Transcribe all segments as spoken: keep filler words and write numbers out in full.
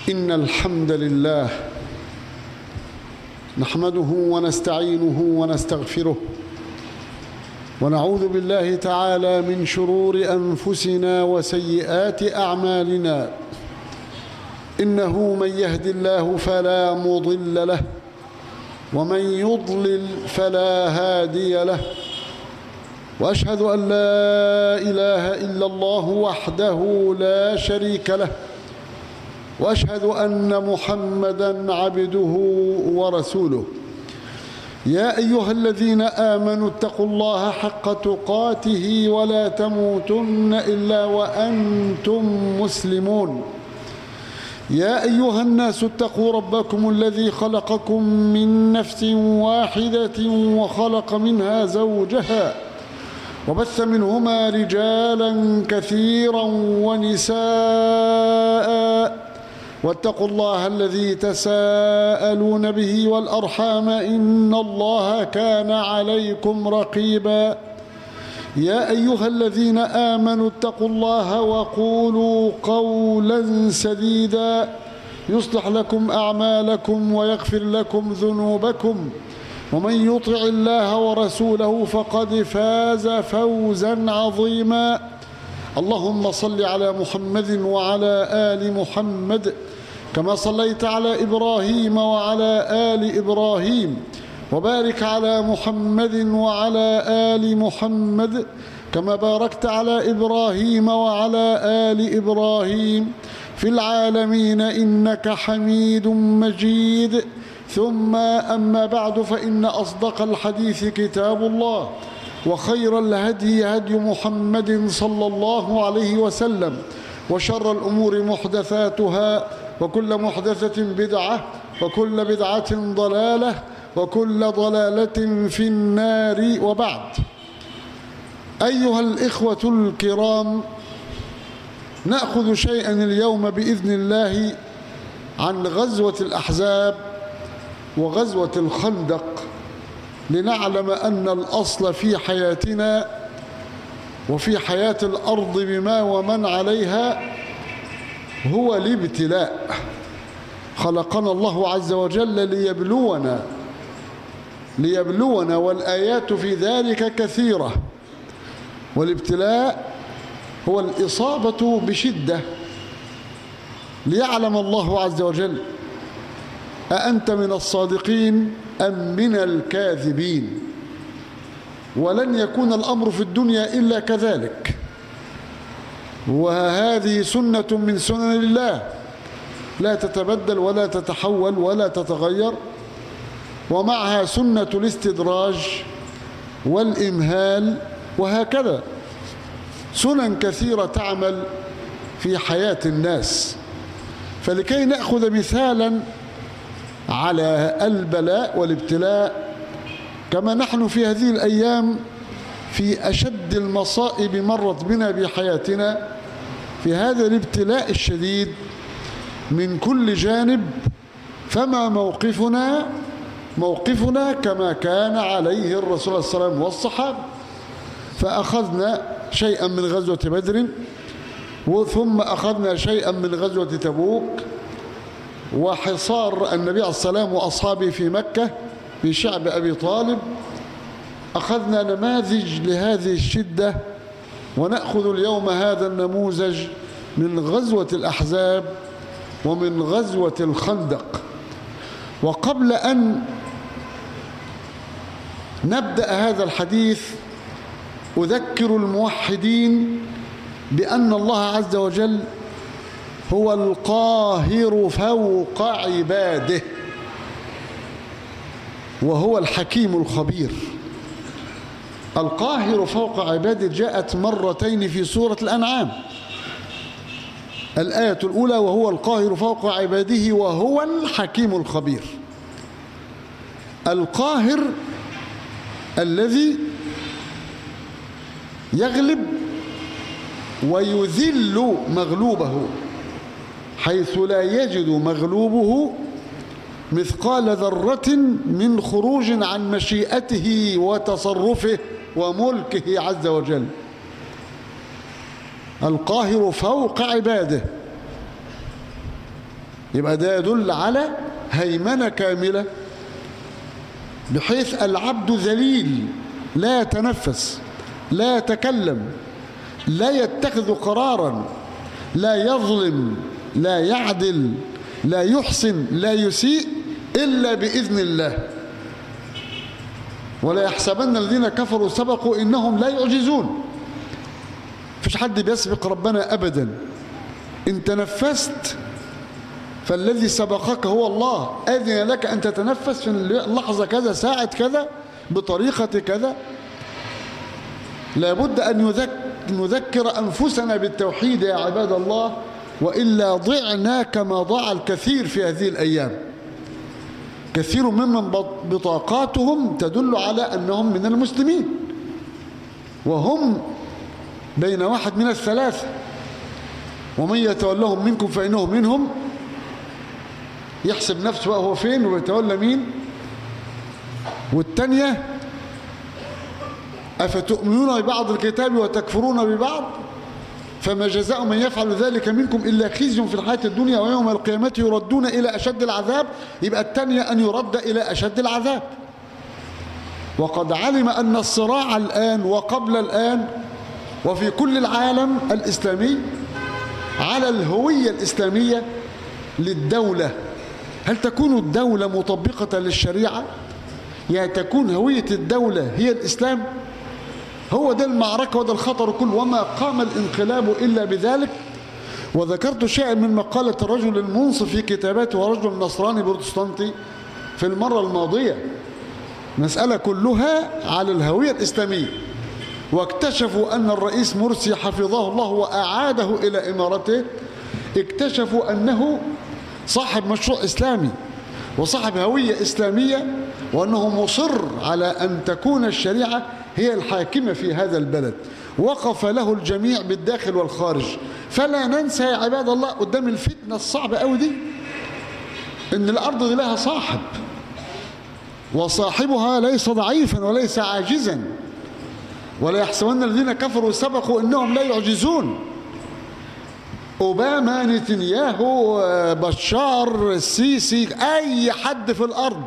إن الحمد لله نحمده ونستعينه ونستغفره ونعوذ بالله تعالى من شرور أنفسنا وسيئات أعمالنا. إنه من يهد الله فلا مضل له ومن يضلل فلا هادي له، وأشهد أن لا إله إلا الله وحده لا شريك له، وأشهد أن محمدًا عبده ورسوله. يا أيها الذين آمنوا اتقوا الله حق تقاته ولا تموتن إلا وأنتم مسلمون. يا أيها الناس اتقوا ربكم الذي خلقكم من نفس واحدة وخلق منها زوجها وبث منهما رجالا كثيرا ونساء، واتقوا الله الذي تساءلون به والأرحام إن الله كان عليكم رقيبا. يا أيها الذين آمنوا اتقوا الله وقولوا قولا سديدا يصلح لكم أعمالكم ويغفر لكم ذنوبكم، ومن يطع الله ورسوله فقد فاز فوزا عظيما. اللهم صل على محمد وعلى آل محمد كما صليت على إبراهيم وعلى آل إبراهيم، وبارك على محمد وعلى آل محمد كما باركت على إبراهيم وعلى آل إبراهيم في العالمين إنك حميد مجيد. ثم أما بعد، فإن أصدق الحديث كتاب الله، وخير الهدي هدي محمد صلى الله عليه وسلم، وشر الأمور محدثاتها، وكل محدثة بدعة، وكل بدعة ضلالة، وكل ضلالة في النار. وبعد، أيها الإخوة الكرام، نأخذ شيئا اليوم بإذن الله عن غزوة الأحزاب وغزوة الخندق، لنعلم أن الأصل في حياتنا وفي حياة الأرض بما ومن عليها هو الابتلاء. خلقنا الله عز وجل ليبلونا ليبلونا والآيات في ذلك كثيرة. والابتلاء هو الإصابة بشدة، ليعلم الله عز وجل أأنت من الصادقين أم من الكاذبين. ولن يكون الأمر في الدنيا إلا كذلك، وهذه سنة من سنن الله لا تتبدل ولا تتحول ولا تتغير، ومعها سنة الاستدراج والإمهال، وهكذا سنن كثيرة تعمل في حياة الناس. فلكي نأخذ مثالا على البلاء والابتلاء، كما نحن في هذه الأيام في أشد المصائب مرت بنا بحياتنا، في هذا الابتلاء الشديد من كل جانب، فما موقفنا موقفنا كما كان عليه الرسول صلى الله عليه وسلم والصحابة. فأخذنا شيئا من غزوة بدر، ثم أخذنا شيئا من غزوة تبوك، وحصار النبي عليه الصلاة والسلام وأصحابه في مكة في شعب أبي طالب. أخذنا نماذج لهذه الشدة، ونأخذ اليوم هذا النموذج من غزوة الأحزاب ومن غزوة الخندق. وقبل أن نبدأ هذا الحديث أذكر الموحدين بأن الله عز وجل هو القاهر فوق عباده، وهو الحكيم الخبير. القاهر فوق عباده جاءت مرتين في سورة الأنعام. الآية الأولى وهو القاهر فوق عباده وهو الحكيم الخبير. القاهر الذي يغلب ويذل مغلوبه، حيث لا يجد مغلوبه مثقال ذرة من خروج عن مشيئته وتصرفه وملكه عز وجل. القاهر فوق عباده. يبقى ده يدل على هيمنة كاملة، بحيث العبد ذليل لا يتنفس، لا يتكلم، لا يتخذ قرارا، لا يظلم، لا يعدل، لا يحسن، لا يسيء إلا بإذن الله. ولا يحسبن الذين كفروا سبقوا إنهم لا يعجزون. مفيش حد بيسبق ربنا أبدا. إن تنفست فالذي سبقك هو الله، أذن لك أن تتنفس في اللحظة كذا، ساعة كذا، بطريقة كذا. لابد أن نذكر أنفسنا بالتوحيد يا عباد الله، وإلا ضعنا كما ضاع الكثير في هذه الأيام. كثير ممن بطاقاتهم تدل على أنهم من المسلمين، وهم بين واحد من الثلاثة: ومن يتولهم منكم فإنه منهم. يحسب نفسه بقى هو فين ويتولى مين. والتانية: أفتؤمنون ببعض الكتاب وتكفرون ببعض فما جزاء من يفعل ذلك منكم إلا خزي في الحياة الدنيا ويوم القيامة يردون إلى أشد العذاب. يبقى التانية أن يرد إلى أشد العذاب. وقد علم أن الصراع الآن وقبل الآن وفي كل العالم الإسلامي على الهوية الإسلامية للدولة. هل تكون الدولة مطبقة للشريعة؟ يعني تكون هوية الدولة هي الإسلام؟ هو ده المعركة وده الخطر كله، وما قام الانقلاب إلا بذلك. وذكرت شيئا من مقالة الرجل المنصف في كتاباته، ورجل نصراني بروتستانتي، في المرة الماضية. مسألة كلها على الهوية الإسلامية. واكتشفوا أن الرئيس مرسي حفظه الله وأعاده إلى إمارته، اكتشفوا أنه صاحب مشروع إسلامي وصاحب هوية إسلامية، وأنه مصر على أن تكون الشريعة هي الحاكمة في هذا البلد. وقف له الجميع بالداخل والخارج. فلا ننسى يا عباد الله قدام الفتنة الصعبة قوي دي إن الأرض دي لها صاحب، وصاحبها ليس ضعيفا وليس عاجزا. ولا يحسبن الذين كفروا سبقوا إنهم لا يعجزون. أوباما، نتنياهو، بشار، السيسي، أي حد في الأرض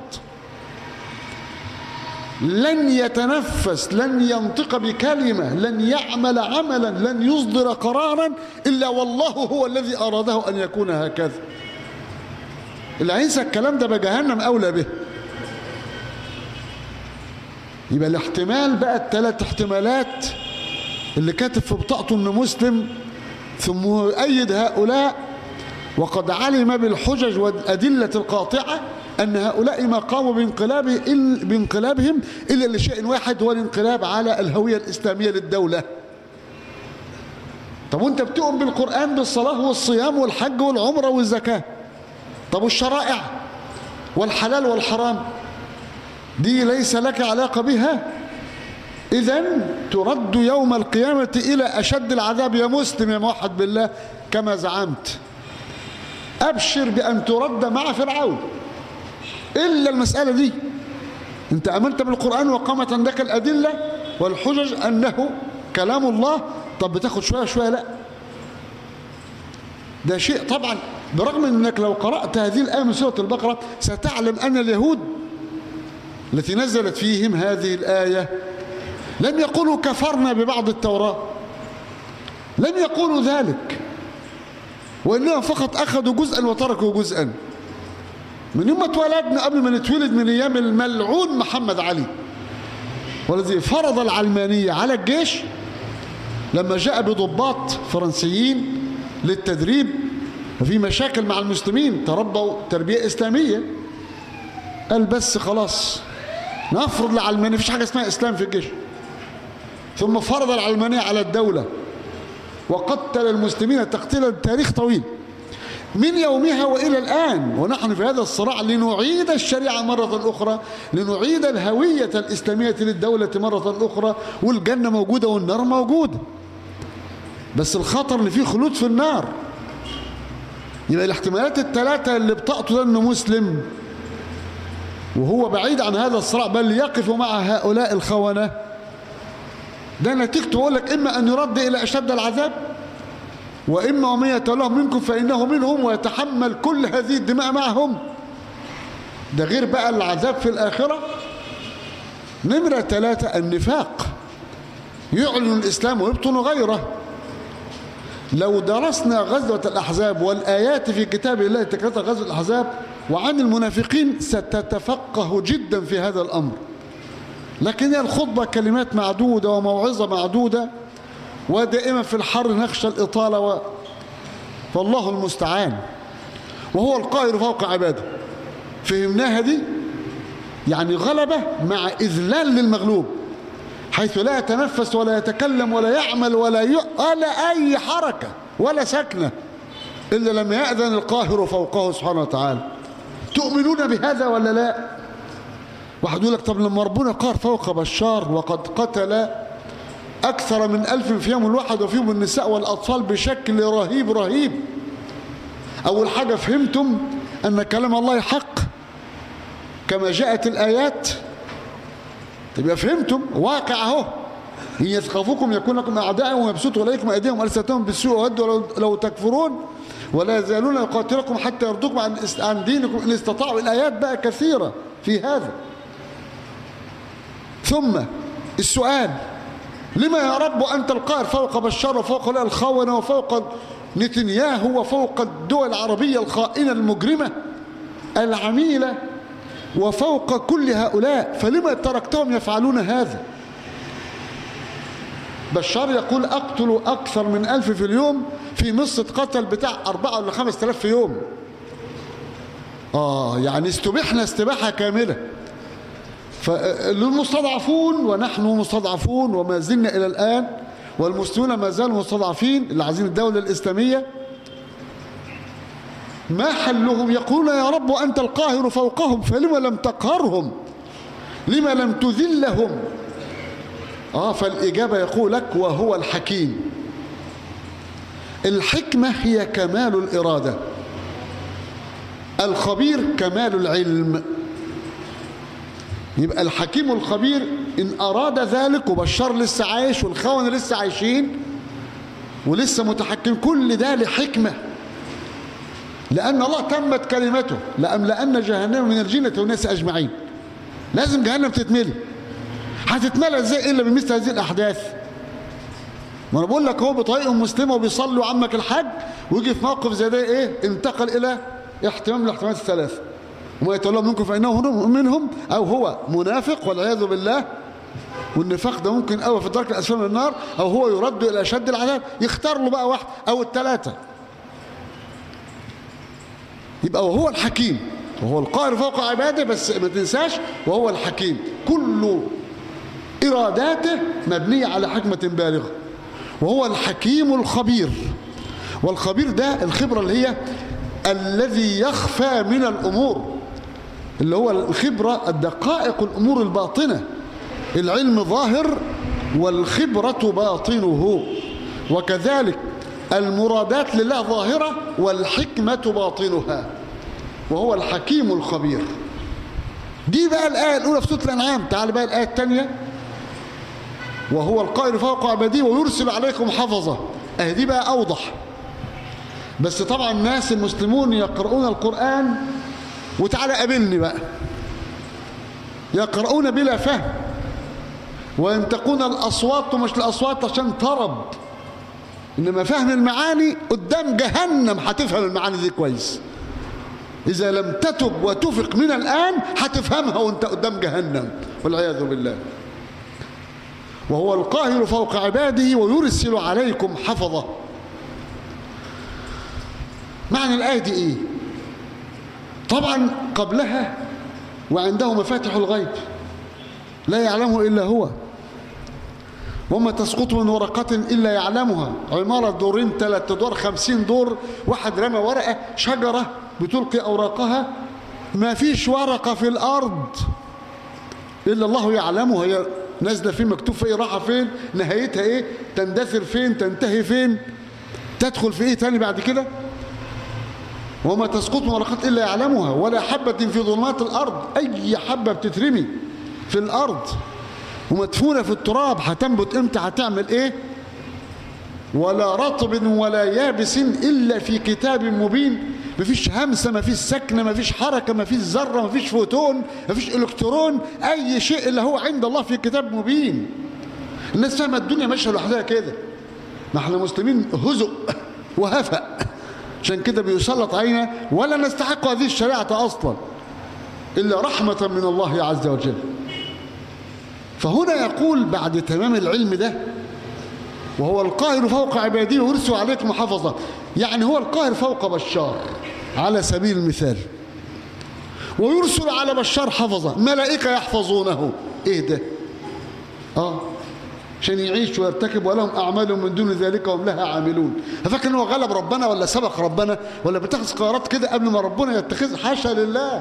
لن يتنفس، لن ينطق بكلمة، لن يعمل عملا، لن يصدر قرارا إلا والله هو الذي أراده أن يكون هكذا. اللي هينسى الكلام ده بجهنم أولى به. يبقى الاحتمال بقى الثلاث احتمالات اللي كاتب في بطاقته انه مسلم، ثم يؤيد هؤلاء وقد علم بالحجج والأدلة القاطعة أن هؤلاء ما قاموا بانقلابه بانقلابهم إلا لشيء واحد، هو الانقلاب على الهوية الإسلامية للدولة. طب وانت بتؤمن بالقرآن بالصلاة والصيام والحج والعمرة والزكاة، طب والشرائع والحلال والحرام دي ليس لك علاقة بها؟ إذن ترد يوم القيامة إلى أشد العذاب يا مسلم يا موحد بالله كما زعمت. أبشر بأن ترد مع فرعون. إلا المسألة دي، أنت أمنت بالقرآن وقامت عندك الأدلة والحجج أنه كلام الله، طب بتاخد شوية شوية لا. ده شيء طبعا، برغم أنك لو قرأت هذه الآية من سورة البقرة ستعلم أن اليهود التي نزلت فيهم هذه الآية لم يقولوا كفرنا ببعض التوراة، لم يقولوا ذلك، وإنهم فقط أخذوا جزءا وتركوا جزءا. من يوم ما اتولدنا، قبل ما نتولد، من أيام الملعون محمد علي والذي فرض العلمانية على الجيش، لما جاء بضباط فرنسيين للتدريب في مشاكل مع المسلمين تربوا تربية إسلامية، قال بس خلاص نفرض العلمانية، مفيش حاجة اسمها إسلام في الجيش. ثم فرض العلمانية على الدولة وقتل المسلمين تقتيلا تاريخ طويل. من يومها وإلى الآن ونحن في هذا الصراع لنعيد الشريعة مرة أخرى، لنعيد الهوية الإسلامية للدولة مرة أخرى، والجنة موجودة والنار موجودة، بس الخطر اللي فيه خلود في النار. يبقى الاحتمالات الثلاثة اللي بطاقته ده انه مسلم وهو بعيد عن هذا الصراع بل يقف مع هؤلاء الخونة، ده نتيجته يقول لك إما أن يرد إلى أشد العذاب وإما ومن يتولهم منكم فإنه منهم ويتحمل كل هذه الدماء معهم. ده غير بقى العذاب في الآخرة. نمرة ثلاثة النفاق، يعلن الإسلام ويبطن غيره. لو درسنا غزوة الأحزاب والآيات في كتاب الله تكرر غزوة الأحزاب وعن المنافقين ستتفقه جدا في هذا الأمر. لكن الخطبة كلمات معدودة وموعظة معدودة، ودائما في الحر نخشى الإطالة و... فالله المستعان. وهو القاهر فوق عباده. فهمناها دي؟ يعني غلبة مع إذلال للمغلوب، حيث لا يتنفس ولا يتكلم ولا يعمل ولا ي... ولا أي حركة ولا سكنة إلا لما يأذن القاهر فوقه سبحانه وتعالى. تؤمنون بهذا ولا لا؟ واحد يقول لك طب لما ربنا قهر فوق بشار وقد قتل أكثر من ألف في يوم الواحد وفيهم النساء والأطفال بشكل رهيب رهيب. أول حاجة فهمتم أن كلام الله حق كما جاءت الآيات، تبقى فهمتم واقع اهو. إن يثقفوكم يكون لكم أعداء ويبسطوا إليكم أيديهم وألسنتهم بالسوء وودوا لو تكفرون ولا يزالون يقاتلكم حتى يردوكم عن دينكم إن استطاعوا. الآيات بقى كثيرة في هذا. ثم السؤال لما يا رب أنت القاهر فوق بشار وفوق الخونة وفوق نتنياهو وفوق الدول العربية الخائنة المجرمة العميلة وفوق كل هؤلاء، فلما تركتهم يفعلون هذا؟ بشار يقول أقتل أكثر من ألف في اليوم، في مصر قتل بتاع أربعة ولا خمس تلاف في يوم. آه يعني استبحنا استباحة كاملة. فالمستضعفون ونحن مستضعفون وما زلنا إلى الآن، والمسلمون ما زالوا مستضعفين اللي عايزين الدولة الإسلامية. ما حلهم؟ يقولون يا رب أنت القاهر فوقهم فلما لم تقهرهم؟ لما لم تذلهم؟ آه فالإجابة يقول لك وهو الحكيم. الحكمة هي كمال الإرادة، الخبير كمال العلم. يبقى الحكيم الخبير إن أراد ذلك، وبشار لسه عايش والخونة لسه عايشين ولسه متحكم، كل ده لحكمة، لأن الله تمت كلمته لأملأن جهنم من الجنة والناس أجمعين. لازم جهنم تتملي. هتتملى ازاي إلا بمثل هذه الأحداث؟ ما أنا بقول لك هو بطريقهم مسلمة وبيصلوا عمك الحج ويجي في موقف زي ده إيه؟ انتقل إلى احتمام الاحتمالات الثلاثة. وما يتولون منكم فإنه منهم، أو هو منافق والعياذ بالله، والنفاق ده ممكن قوي في الدرك الأسفل من النار، أو هو يرد إلى أشد العذاب. يختار له بقى واحد أو الثلاثة. يبقى وهو الحكيم، وهو القاهر فوق عباده، بس ما تنساش وهو الحكيم. كل إراداته مبنية على حكمة بالغة. وهو الحكيم الخبير. والخبير ده الخبرة اللي هي الذي يخفى من الأمور، اللي هو الخبرة الدقائق الأمور الباطنة. العلم ظاهر والخبرة باطنه، وكذلك المرادات لله ظاهرة والحكمة باطنها، وهو الحكيم الخبير. دي بقى الآية الأولى في سورة الأنعام. تعال بقى الآية الثانية، وهو القاهر فوق عباده ويرسل عليكم حفظة. أهي دي بقى أوضح. بس طبعا الناس المسلمون يقرؤون القرآن، وتعالى قابلني بقى، يقرؤون بلا فهم وينتقون الأصوات، ومش الأصوات عشان طرب، إنما فهم المعاني. قدام جهنم هتفهم المعاني دي كويس. إذا لم تتب وتفق من الآن هتفهمها وانت قدام جهنم والعياذ بالله. وهو القاهر فوق عباده ويرسل عليكم حفظة. معنى الآية دي إيه؟ طبعا قبلها وعنده مفاتح الغيب لا يعلمه إلا هو، وما تسقط من ورقة إلا يعلمها. عمارة دورين ثلاثة أدوار خمسين دور، واحد رمى ورقة شجرة بتلقي أوراقها، ما فيش ورقة في الأرض إلا الله يعلمها. هي نازلة فين، مكتوب في إيه، راحة فين، نهايتها إيه، تندثر فين، تنتهي فين، تدخل في إيه تاني بعد كده. وما تسقط من ورقة إلا يعلمها ولا حبة في ظلمات الأرض. أي حبة بتترمي في الأرض ومدفونة في التراب هتنبت إمتى، هتعمل إيه، ولا رطب ولا يابس إلا في كتاب مبين. مفيش همسة، مفيش سكنة، مفيش حركة، مفيش ذرة، مفيش فوتون، مفيش إلكترون، أي شيء إلا هو عند الله في كتاب مبين. الناس فاهمة الدنيا ماشية لوحدها كده. ما احنا مسلمين هزء وهفأ، عشان كده بيسلط علينا ولا نستحق هذه الشريعة أصلا إلا رحمة من الله عز وجل. فهنا يقول بعد تمام العلم ده: وهو القاهر فوق عباده ويرسل عليكم حفظة. يعني هو القاهر فوق بشار على سبيل المثال، ويرسل على بشار حفظة، ملائكة يحفظونه. ايه ده؟ اه عشان يعيش ويرتكب ولهم أعمال من دون ذلك وهم لها عاملون. فاكر ان هو غلب ربنا ولا سبق ربنا ولا بتاخذ قرارات كده قبل ما ربنا يتخذ؟ حاشا لله،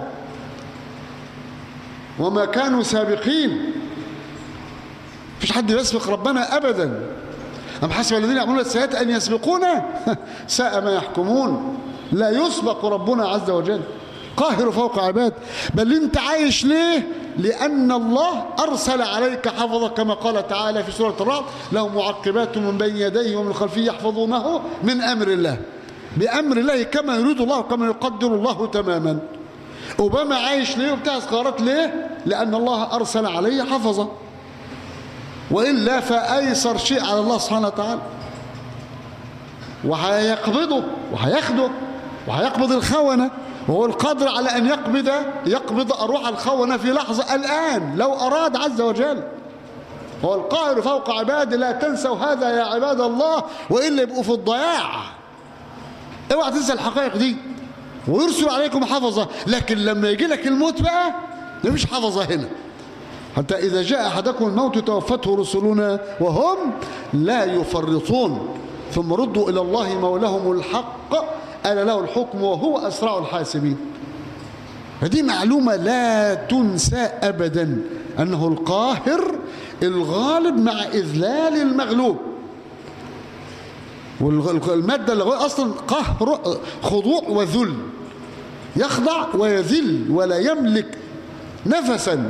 وما كانوا سابقين. مفيش حد يسبق ربنا أبدا. أم حسب الذين يعملون السيئات أن يسبقونا ساء ما يحكمون. لا يسبق ربنا عز وجل، قاهر فوق عباد. بل انت عايش ليه؟ لأن الله أرسل عليك حفظة، كما قال تعالى في سورة الرعد: له معقبات من بين يديه ومن خلفه يحفظونه من أمر الله. بأمر الله كما يريد الله وكما يقدر الله تماما. أوباما عايش ليه وبتاعز قرارات ليه؟ لأن الله أرسل عليه حفظة، وإلا فأيسر شيء على الله سبحانه وتعالى. وهيقبضه وهياخده وهيقبض الخونة، وهو القادر على أن يقبض يقبض أرواح الخونة في لحظة الآن لو أراد عز وجل. هو القاهر فوق عباده، لا تنسوا هذا يا عباد الله وإلا يبقوا في الضياع. اوعى تنسى الحقائق دي. ويرسل عليكم حفظة، لكن لما يجي لك الموت بقى مفيش حفظة هنا. حتى إذا جاء أحدكم الموت توفته رسلنا وهم لا يفرطون ثم ردوا إلى الله مولاهم الحق ألا له الحكم وهو أسرع الحاسبين. هذه معلومة لا تنسى أبدا، أنه القاهر الغالب مع إذلال المغلوب. والمادة اللغوية أصلا قهر، خضوع وذل، يخضع ويذل ولا يملك نفسا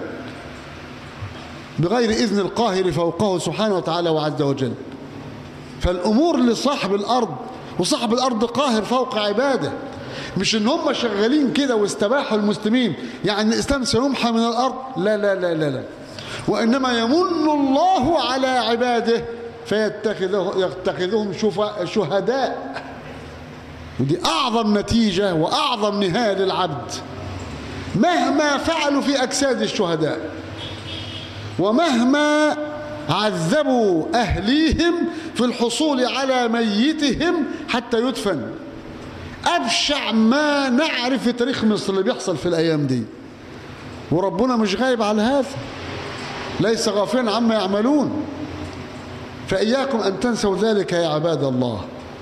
بغير إذن القاهر فوقه سبحانه وتعالى وعز وجل. فالأمور لصاحب الأرض، وصاحب الأرض قاهر فوق عباده. مش إن هم شغالين كده واستباحوا المسلمين يعني الإسلام سيمحى من الأرض، لا لا لا لا لا، وإنما يمن الله على عباده فيتخذه يتخذهم شهداء. ودي أعظم نتيجة وأعظم نهاية للعبد مهما فعلوا في أجساد الشهداء، ومهما عذبوا أهليهم في الحصول على ميتهم حتى يدفن. أبشع ما نعرف في تاريخ مصر اللي بيحصل في الأيام دي، وربنا مش غايب على هذا، ليس غافلا عما يعملون. فإياكم أن تنسوا ذلك يا عباد الله.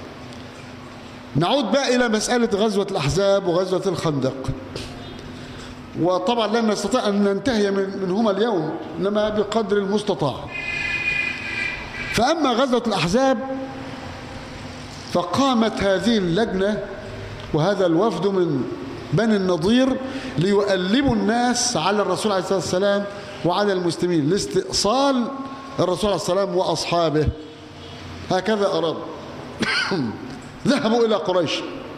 نعود بقى إلى مسألة غزوة الأحزاب وغزوة الخندق. وطبعا لن نستطيع أن ننتهي منهما اليوم، إنما بقدر المستطاع. فأما غزوة الأحزاب فقامت هذه اللجنة وهذا الوفد من بني النضير ليؤلبوا الناس على الرسول عليه الصلاة والسلام وعلى المسلمين لاستئصال الرسول عليه الصلاة والسلام وأصحابه. هكذا أراد. ذهبوا إلى قريش،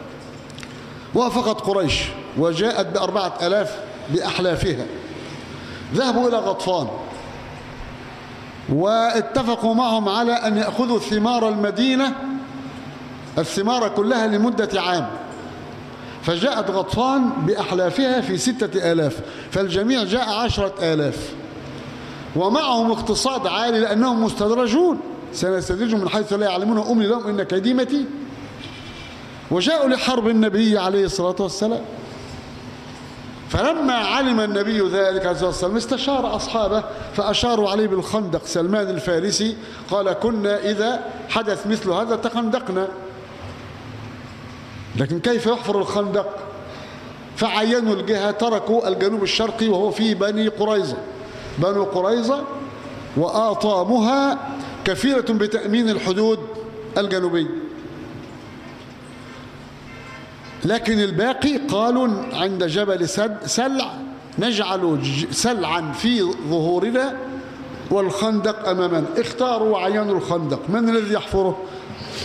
وافقت قريش وجاءت بأربعة آلاف بأحلافها. ذهبوا إلى غطفان واتفقوا معهم على أن يأخذوا ثمار المدينة، الثمار كلها لمدة عام. فجاءت غطفان بأحلافها في ستة آلاف، فالجميع جاء عشرة آلاف، ومعهم اقتصاد عالي لأنهم مستدرجون، سنستدرجهم من حيث لا يعلمون وأملي لهم إن كيدي متين. وجاءوا لحرب النبي عليه الصلاة والسلام. فلما علم النبي ذلك عليه الصلاة والسلام استشار أصحابه فأشاروا عليه بالخندق. سلمان الفارسي قال: كنا إذا حدث مثل هذا تخندقنا، لكن كيف يحفر الخندق؟ فعينوا الجهة، تركوا الجنوب الشرقي وهو في بني قريظة. بنو قريظة وآطامها كفيلة بتأمين الحدود الجنوبية، لكن الباقي قالوا عند جبل سلع نجعل سلعا في ظهورنا والخندق أمامنا. اختاروا وعينوا الخندق. من الذي يحفره؟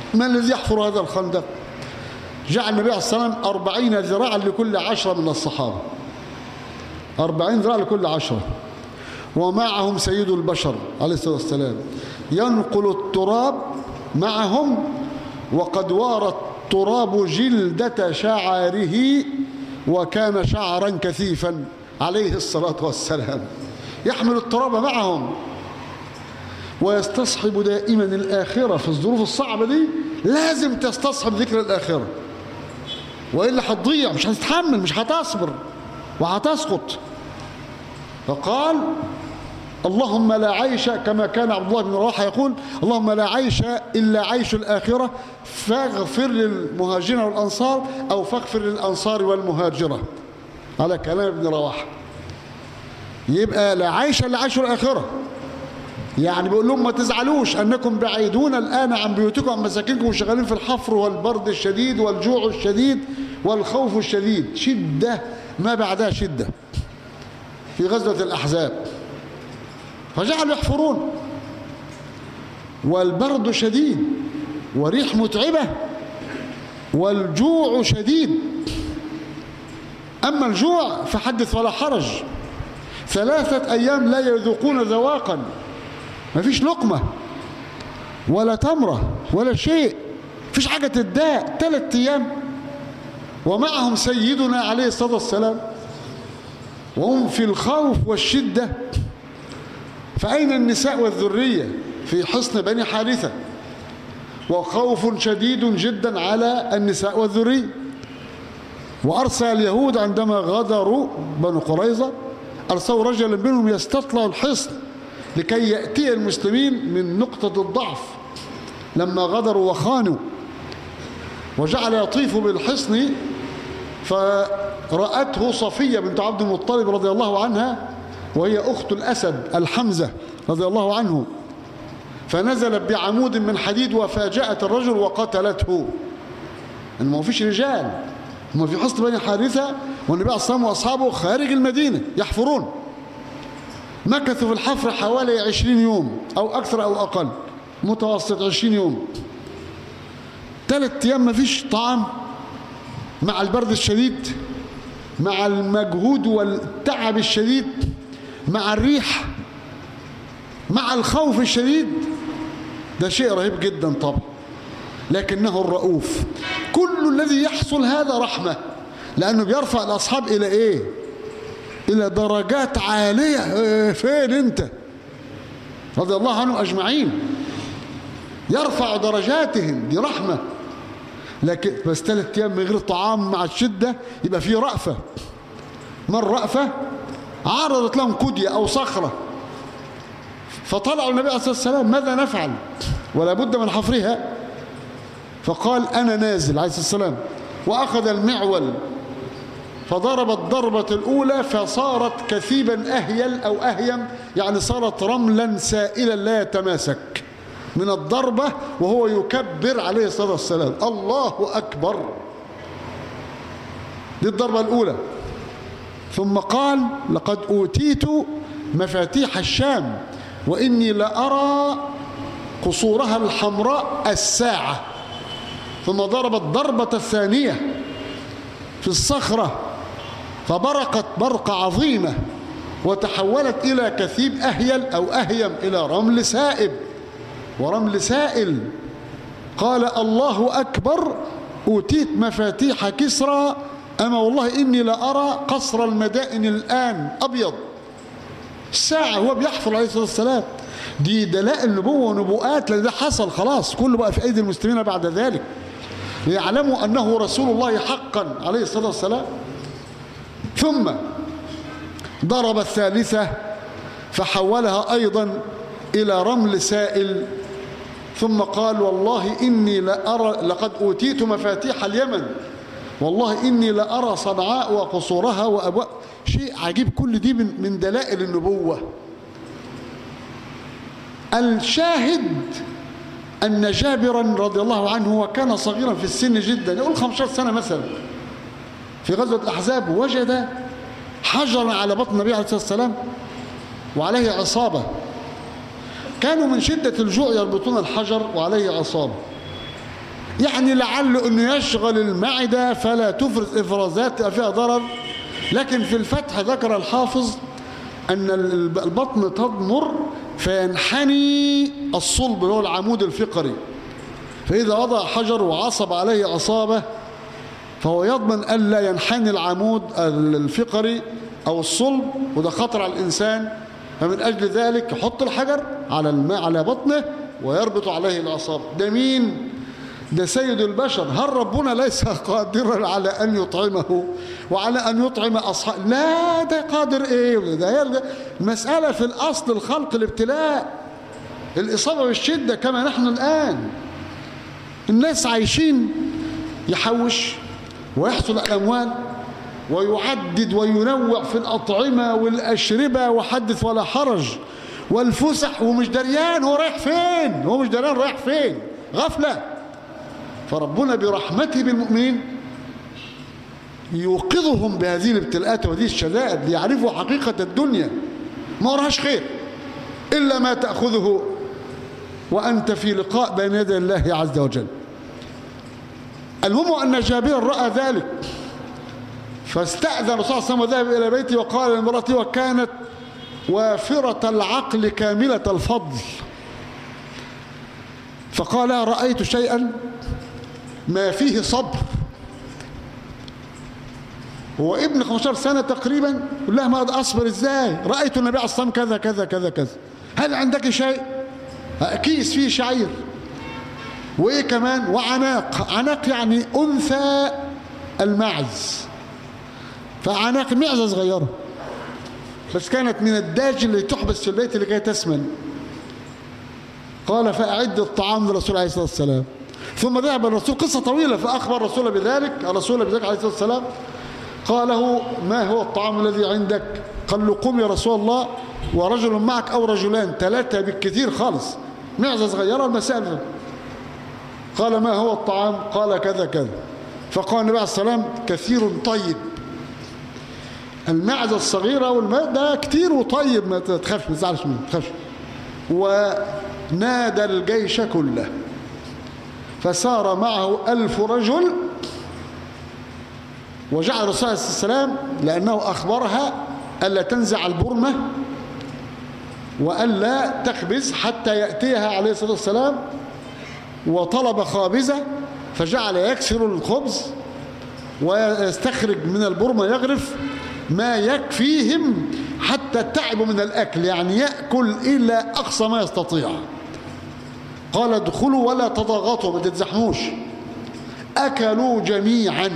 من الذي يحفر هذا الخندق؟ جعل النبي عليه الصلاة والسلام أربعين ذراعا لكل عشرة من الصحابة، أربعين ذراع لكل عشرة، ومعهم سيد البشر عليه الصلاة والسلام ينقل التراب معهم، وقد وار التراب جلدة شعره، وكان شعرا كثيفا عليه الصلاة والسلام، يحمل التراب معهم ويستصحب دائما الآخرة. في الظروف الصعبة دي لازم تستصحب ذكر الآخرة، وإلا هتضيع، مش هتتحمل، مش هتصبر وهتسقط. فقال اللهم لا عيش، كما كان عبد الله بن رواحة يقول اللهم لا عيش إلا عيش الآخرة، فاغفر للمهاجرين والأنصار، أو فاغفر للأنصار والمهاجرة، على كلام ابن رواحة. يبقى لا عيش إلا عيش الآخرة، يعني بيقول لهم ما تزعلوش أنكم بعيدون الآن عن بيوتكم وعن مساكنكم وشغالين في الحفر والبرد الشديد والجوع الشديد والخوف الشديد، شدة ما بعدها شدة في غزوة الأحزاب، فجعلوا يحفرون والبرد شديد وريح متعبة والجوع شديد. أما الجوع فحدث ولا حرج، ثلاثة أيام لا يذوقون ذواقا، ما فيش لقمة ولا تمرة ولا شيء، فيش حاجة تداء، ثلاثة أيام، ومعهم سيدنا عليه الصلاة والسلام، وهم في الخوف والشدة. فأين النساء والذرية؟ في حصن بني حارثة، وخوف شديد جدا على النساء والذرية. وأرسل اليهود عندما غدروا بنو قريظة أرسلوا رجلا منهم يستطلع الحصن لكي يأتي المسلمين من نقطة الضعف لما غدروا وخانوا، وجعل يطيف بالحصن، فرأته صفية بنت عبد المطلب رضي الله عنها، وهي أخت الأسد الحمزة رضي الله عنه، فنزلت بعمود من حديد وفاجأت الرجل وقتلته. إن ما فيش رجال، هم في حصن بني حارثة، والنبي عليه الصلاة والسلام وأصحابه خارج المدينة يحفرون. مكثوا في الحفر حوالي عشرين يوم أو أكثر أو أقل، متوسط عشرين يوم. ثلاث أيام ما فيش طعام، مع البرد الشديد، مع المجهود والتعب الشديد، مع الريح، مع الخوف الشديد. ده شيء رهيب جدا طبعا، لكنه الرؤوف. كل الذي يحصل هذا رحمة، لأنه بيرفع الأصحاب إلى إيه؟ إلى درجات عالية. إيه فين أنت؟ رضي الله عنهم أجمعين، يرفع درجاتهم، دي رحمة. لكن بس ثلاث أيام من غير طعام مع الشدة يبقى فيه رأفة. ما الرأفة؟ عرضت لهم كدية أو صخرة، فطلعوا النبي عليه الصلاة والسلام ماذا نفعل؟ ولا بد من حفرها. فقال أنا نازل عليه الصلاة والسلام، وأخذ المعول فضرب الضربة الأولى فصارت كثيبا أهيل أو أهيم، يعني صارت رملا سائلا لا يتماسك من الضربة، وهو يكبر عليه الصلاة والسلام الله أكبر. دي الضربة الأولى. ثم قال لقد أوتيت مفاتيح الشام وإني لأرى قصورها الحمراء الساعة. ثم ضرب الضربة الثانية في الصخرة فبرقت برقة عظيمة وتحولت إلى كثيب أهيل أو أهيم، إلى رمل سائب ورمل سائل. قال الله أكبر، أوتيت مفاتيح كسرى، أما والله إني لأرى قصر المدائن الآن أبيض. الساعة هو بيحفر عليه الصلاة والسلام. دي دلائل نبوة ونبوءات، لأن ده حصل خلاص، كله بقى في أيدي المسلمين بعد ذلك، ليعلموا أنه رسول الله حقا عليه الصلاة والسلام. ثم ضرب الثالثة فحولها أيضا إلى رمل سائل، ثم قال والله إني لأرى لقد أوتيت مفاتيح اليمن، والله إني لأرى صنعاء وقصورها وأبواب. شيء عجيب، كل دي من, من دلائل النبوة. الشاهد أن جابرا رضي الله عنه وكان صغيرا في السن جدا، يقول خمسة عشر سنة مثلا، في غزوة الأحزاب وجد حجرا على بطن النبي عليه الصلاة والسلام وعليه عصابة. كانوا من شدة الجوع يربطون الحجر وعليه عصابة، يعني لعله أنه يشغل المعدة فلا تفرز إفرازات فيها ضرر. لكن في الفتح ذكر الحافظ أن البطن تضمر فينحني الصلب اللي هو العمود الفقري، فإذا وضع حجر وعصب عليه عصابة فهو يضمن ألا ينحني العمود الفقري أو الصلب، وده خطر على الإنسان. فمن أجل ذلك يحط الحجر على الماء على بطنه ويربط عليه العصابة. ده مين؟ ده سيد البشر. هل ربنا ليس قادرا على أن يطعمه وعلى أن يطعم أصحابه؟ لا، ده قادر إيه؟ ده المسألة في الأصل الخلق الابتلاء، الإصابة بالشدة كما نحن الآن. الناس عايشين يحوش ويحصل الأموال ويعدد وينوع في الأطعمة والأشربة وحدث ولا حرج والفسح، ومش دريان هو رايح فين، هو مش دريان رايح فين، غفلة. فربنا برحمته بالمؤمنين يوقظهم بهذه الابتلاءات وهذه الشدائد ليعرفوا حقيقة الدنيا، ما وراهاش خير إلا ما تأخذه وأنت في لقاء بين يدي الله عز وجل. المهم أن جابر رأى ذلك فاستأذن الرسول صلى الله عليه وسلم وذهب إلى بيته وقال لامرأته وكانت وافرة العقل كاملة الفضل، فقال رأيت شيئا ما فيه صبر. هو ابن خمسة عشر سنة تقريبا، يقول لها ما أصبر إزاي؟ رأيت النبي عليه الصلاة والسلام كذا كذا كذا كذا. هل عندك شيء؟ كيس فيه شعير وإيه كمان وعناق. عناق يعني أنثى المعز، فعناق معزة صغيرة بس كانت من الداج اللي تحبس في البيت لكي تسمن. قال فأعد الطعام للرسول عليه الصلاة والسلام. ثم ذهب الرسول، قصة طويلة، فأخبر الرسول بذلك الرسول بذلك عليه الصلاة والسلام. قال له ما هو الطعام الذي عندك؟ قال له قم يا رسول الله ورجل معك أو رجلان، ثلاثة بالكثير خالص، معزة صغيرة المسائل. قال ما هو الطعام؟ قال كذا كذا. فقال النبي عليه الصلاة والسلام كثير طيب. المعزة الصغيرة والماء ده كتير وطيب، ما تخافش ما تزعلش منه، ما تخافش. ونادى الجيش كله فسار معه ألف رجل، وجعل الرسول عليه السلام لأنه أخبرها ألا تنزع البرمة وألا تخبز حتى يأتيها عليه الصلاة والسلام، وطلب خابزة فجعل يكسر الخبز ويستخرج من البرمة يغرف ما يكفيهم حتى تعبوا من الأكل، يعني يأكل إلى أقصى ما يستطيع. قال ادخلوا ولا تضاغطوا، ما تتزحموش. أكلوا جميعا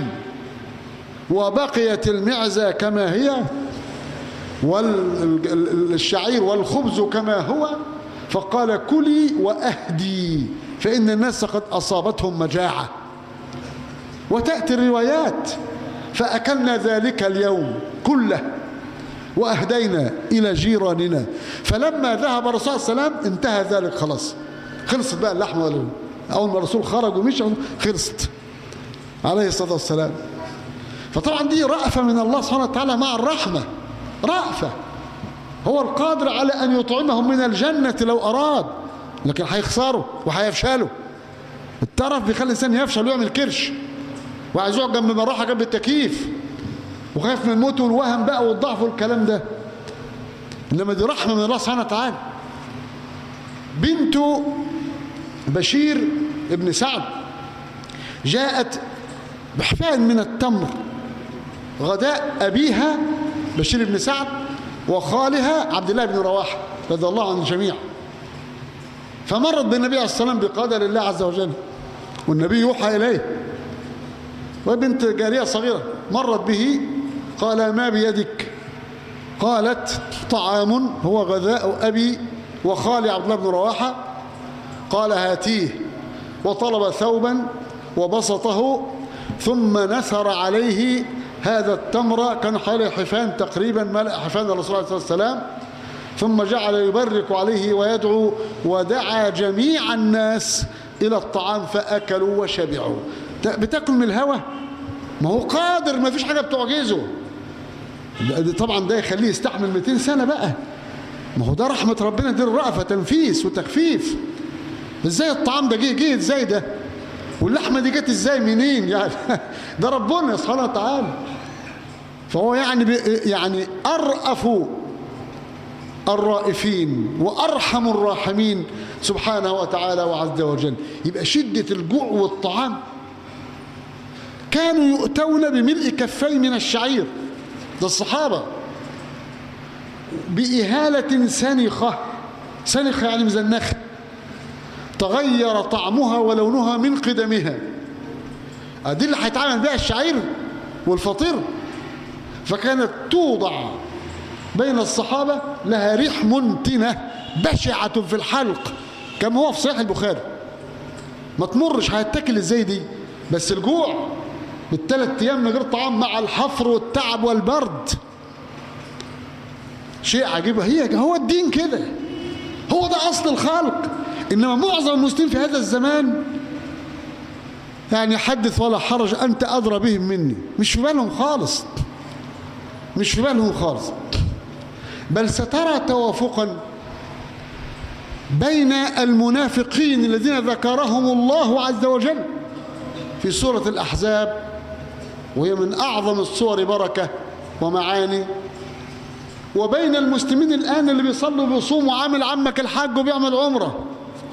وبقيت المعزة كما هي والشعير والخبز كما هو. فقال كلي وأهدي فإن الناس قد أصابتهم مجاعة. وتأتي الروايات فأكلنا ذلك اليوم كله وأهدينا إلى جيراننا. فلما ذهب الرسول صلى الله عليه وسلم انتهى ذلك، خلاص خلصت بقى اللحمة. ولا أول ما الرسول خرج ومشي خلصت عليه الصلاة والسلام. فطبعا دي رأفة من الله سبحانه وتعالى مع الرحمة، رأفة. هو القادر على أن يطعمهم من الجنة لو أراد، لكن هيخسروا وهيفشلوا. الترف بيخلي الإنسان يفشل ويعمل كرش، وعايز يقعد جنب مروحة جنب التكييف، وخايف من الموت والوهم بقى والضعف والكلام ده. إنما دي رحمة من الله سبحانه وتعالى. بنت بشير ابن سعد جاءت بحفان من التمر غداء أبيها بشير بن سعد وخالها عبد الله بن رواحة رضي الله عن الجميع. فمرت بالنبي عليه الصلاة والسلام بقدر الله عز وجل، والنبي يوحى إليه، وبنت جارية صغيرة مرت به. قال ما بيدك؟ قالت طعام هو غذاء أبي وخالي عبد الله بن رواحة. قال هاتيه، وطلب ثوبا وبسطه ثم نثر عليه هذا التمر، كان حوالي حفان تقريبا، ملأ حفان الرسول عليه الصلاة والسلام. ثم جعل يبرك عليه ويدعو، ودعا جميع الناس إلى الطعام فأكلوا وشبعوا. بتاكل من الهوى؟ ما هو قادر، ما فيش حاجة بتعجزه. طبعا ده يخليه يستحمل مئتين سنة بقى. ما هو ده رحمة ربنا، دي الرأفة، تنفيس وتخفيف. ازاي الطعام ده جه جه ازاي ده؟ واللحمة دي جت ازاي منين يعني؟ ده ربنا سبحانه وتعالى. فهو يعني يعني أرأف الرائفين وأرحم الراحمين سبحانه وتعالى وعز وجل. يبقى شدة الجوع والطعام، كانوا يؤتون بملء كفي من الشعير، ده الصحابة، بإهالة سنخة، سنخة يعني مزنخة، تغير طعمها ولونها من قدمها. دي اللي هيتعامل بها الشعير والفطير. فكانت توضع بين الصحابة، لها ريح منتنة بشعة في الحلق كما هو في صحيح البخاري. ما تمرش هيتاكل ازاي دي؟ بس الجوع بالثلاث ايام من غير طعام مع الحفر والتعب والبرد شيء عجيب. هي هو الدين كده، هو ده اصل الخلق. انما معظم المسلمين في هذا الزمان يعني حدث ولا حرج، انت ادرى بهم مني، مش في بالهم خالص، مش في بالهم خالص. بل سترى توافقا بين المنافقين الذين ذكرهم الله عز وجل في سورة الأحزاب، وهي من أعظم السور بركة ومعاني، وبين المسلمين الآن اللي بيصلوا وبيصوموا وعامل عمك الحاج وبيعمل عمرة.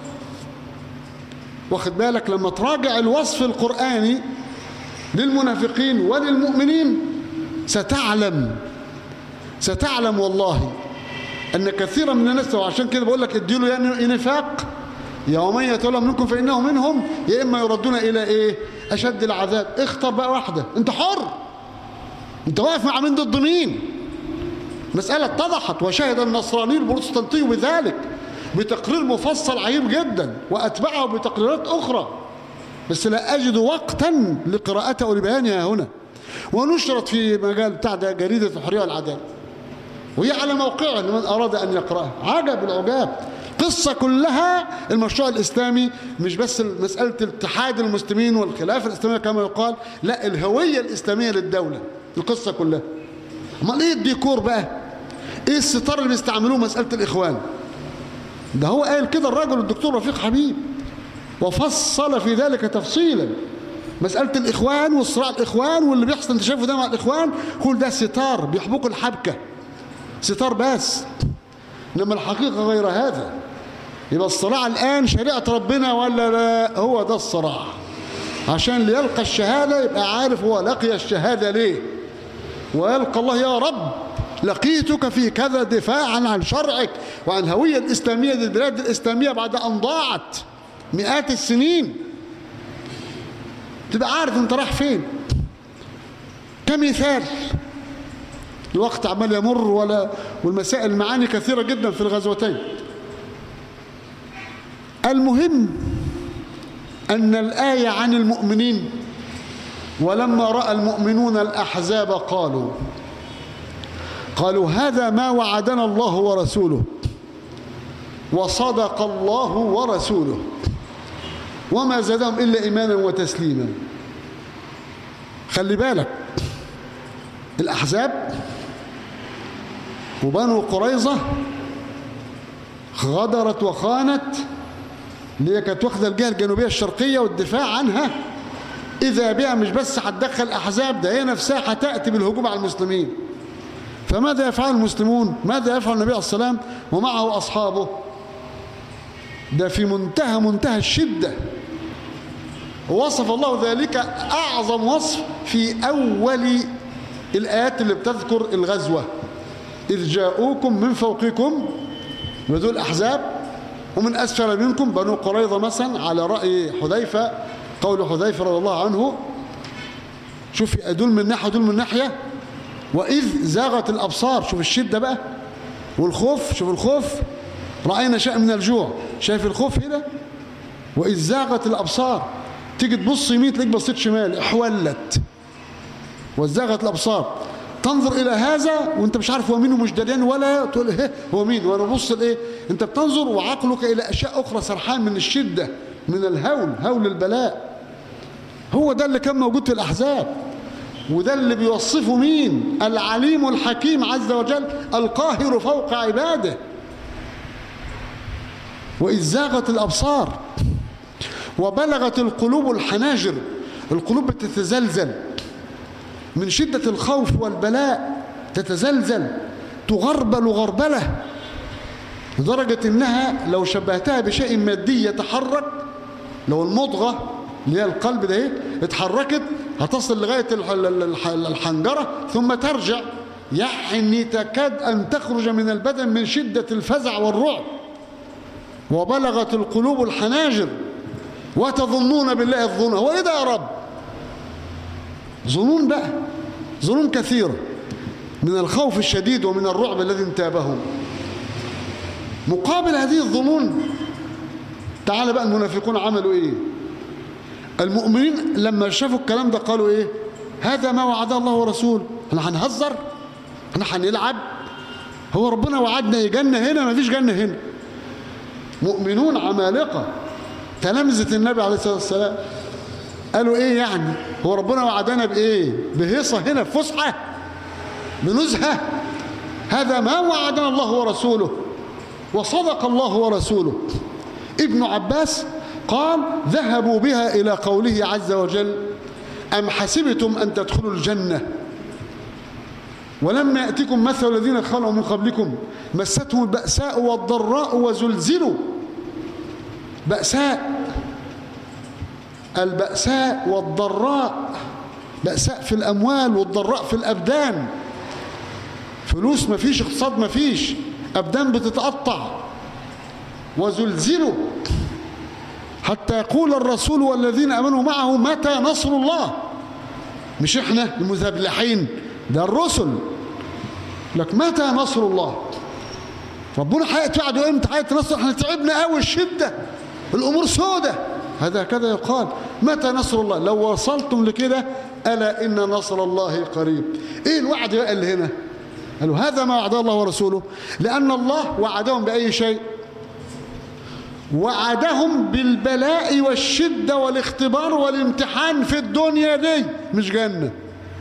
واخد بالك؟ لما تراجع الوصف القرآني للمنافقين وللمؤمنين ستعلم ستعلم والله أن كثيرا من الناس، وعشان كده بقول لك اديله يعني نفاق، يومن يتولى منكم فإنه منهم، يا إما يردون إلى إيه؟ أشد العذاب. اختر بقى واحدة، أنت حر، أنت واقف مع مين ضد مين؟ مسألة اتضحت. وشهد النصراني البروتستانتي بذلك بتقرير مفصل عجيب جدا، وأتبعه بتقريرات أخرى بس لا أجد وقتا لقراءتها ولبيانها هنا. ونشرت في مجال بتاع جريدة الحرية والعدالة، وهي على موقعه لمن أراد أن يقرأها. عجب العجاب، قصة كلها المشروع الإسلامي، مش بس مسألة اتحاد المسلمين والخلافة الإسلامية كما يقال، لا، الهوية الإسلامية للدولة، القصة كلها. امال ايه الديكور بقى؟ ايه الستار اللي بيستعملوه؟ مسألة الإخوان. ده هو قال كده الراجل الدكتور رفيق حبيب، وفصل في ذلك تفصيلا. مسألة الإخوان والصراع الإخوان واللي بيحصل انت شايفه ده مع الإخوان، كل ده ستار بيحبكوا الحبكة، ستار بس، إنما الحقيقة غير هذا. يبقى الصراع الآن شريعة ربنا ولا لا؟ هو ده الصراع. عشان اللي يلقى الشهادة يبقى عارف هو لقي الشهادة ليه، ويلقى الله يا رب لقيتك في كذا دفاعا عن شرعك وعن الهوية الإسلامية للبلاد الإسلامية بعد أن ضاعت مئات السنين. تبقى عارف انت رايح فين. كمثال، الوقت عمال يمر ولا والمسائل معاني كثيرة جدا في الغزوتين. المهم أن الآية عن المؤمنين، ولما رأى المؤمنون الأحزاب قالوا قالوا هذا ما وعدنا الله ورسوله وصدق الله ورسوله وما زادهم إلا إيمانا وتسليما. خلي بالك، الأحزاب وبنو قريظة غدرت وخانت، اللي هي كانت واخدة الجهة الجنوبية الشرقية والدفاع عنها، إذا بها مش بس هتدخل الأحزاب، ده هي نفسها هتأتي بالهجوم على المسلمين. فماذا يفعل المسلمون؟ ماذا يفعل النبي عليه الصلاة والسلام ومعه أصحابه؟ ده في منتهى منتهى الشدة. ووصف الله ذلك أعظم وصف في أول الآيات اللي بتذكر الغزوة، إذ جاءوكم من فوقكم، ودول أحزاب، ومن أسفل منكم بنو قريظة مثلا، على رأي حذيفة، قول حذيفة رضي الله عنه. شوف دول من ناحية دول من ناحية. وإذ زاغت الأبصار، شوف الشدة بقى والخوف، شوف الخوف، رأينا شيء من الجوع، شايف الخوف هنا. وإذ زاغت الأبصار، تيجي تبص يمين تلاقيك بصيت شمال، احولت. وزاغت الأبصار، تنظر إلى هذا وأنت مش عارف هو مين ومش دريان، ولا تقول إيه هو مين وأنا ببص لإيه. أنت بتنظر وعقلك إلى أشياء أخرى سرحان من الشدة، من الهول، هول البلاء. هو ده اللي كان موجود في الأحزاب، وده اللي بيوصفه مين؟ العليم الحكيم عز وجل، القاهر فوق عباده. وإذ زاغت الأبصار وبلغت القلوب الحناجر، القلوب بتتزلزل من شدة الخوف والبلاء، تتزلزل تغربل غربلة لدرجة إنها لو شبهتها بشيء مادي يتحرك، لو المضغة اللي هي القلب ده ايه اتحركت هتصل لغاية الحنجرة ثم ترجع، يعني تكاد أن تخرج من البدن من شدة الفزع والرعب. وبلغت القلوب الحناجر وتظنون بالله الظنون. هو ايه ده يا رب؟ ظنون بقى، ظنون كثيرة من الخوف الشديد ومن الرعب الذي انتابهم. مقابل هذه الظنون تعال بقى المنافقون عملوا ايه؟ المؤمنين لما شافوا الكلام ده قالوا ايه؟ هذا ما وعد الله ورسوله. احنا هنهزر؟ احنا هنلعب؟ هو ربنا وعدنا جنة هنا؟ ما فيش جنة هنا. مؤمنون عمالقة تلامذة النبي عليه الصلاة والسلام قالوا ايه يعني؟ هو ربنا وعدنا بايه؟ بهيصة هنا، بفسحة، بنزهة؟ هذا ما وعدنا الله ورسوله وصدق الله ورسوله. ابن عباس قال ذهبوا بها إلى قوله عز وجل أم حسبتم أن تدخلوا الجنة ولما يأتكم مثل الذين خلوا من قبلكم مستهم البأساء والضراء وزلزلوا. بأساء، البأساء والضراء، بأساء في الأموال والضراء في الأبدان. فلوس مفيش، اقتصاد مفيش، أبدان بتتقطع. وزلزلوا حتى يقول الرسول والذين آمنوا معه متى نصر الله. مش احنا المذبلحين، ده الرسل. لك متى نصر الله؟ ربنا حياتي وعده امتى؟ حياتي نصر؟ احنا تعبنا قوي، الشدة، الأمور سودة. هذا كذا يقال متى نصر الله؟ لو وصلتم لكده ألا إن نصر الله قريب. ايه الوعد بقى اللي هنا؟ قالوا هذا ما وعد الله ورسوله، لأن الله وعدهم بأي شيء؟ وعدهم بالبلاء والشدة والاختبار والامتحان في الدنيا دي، مش جنة.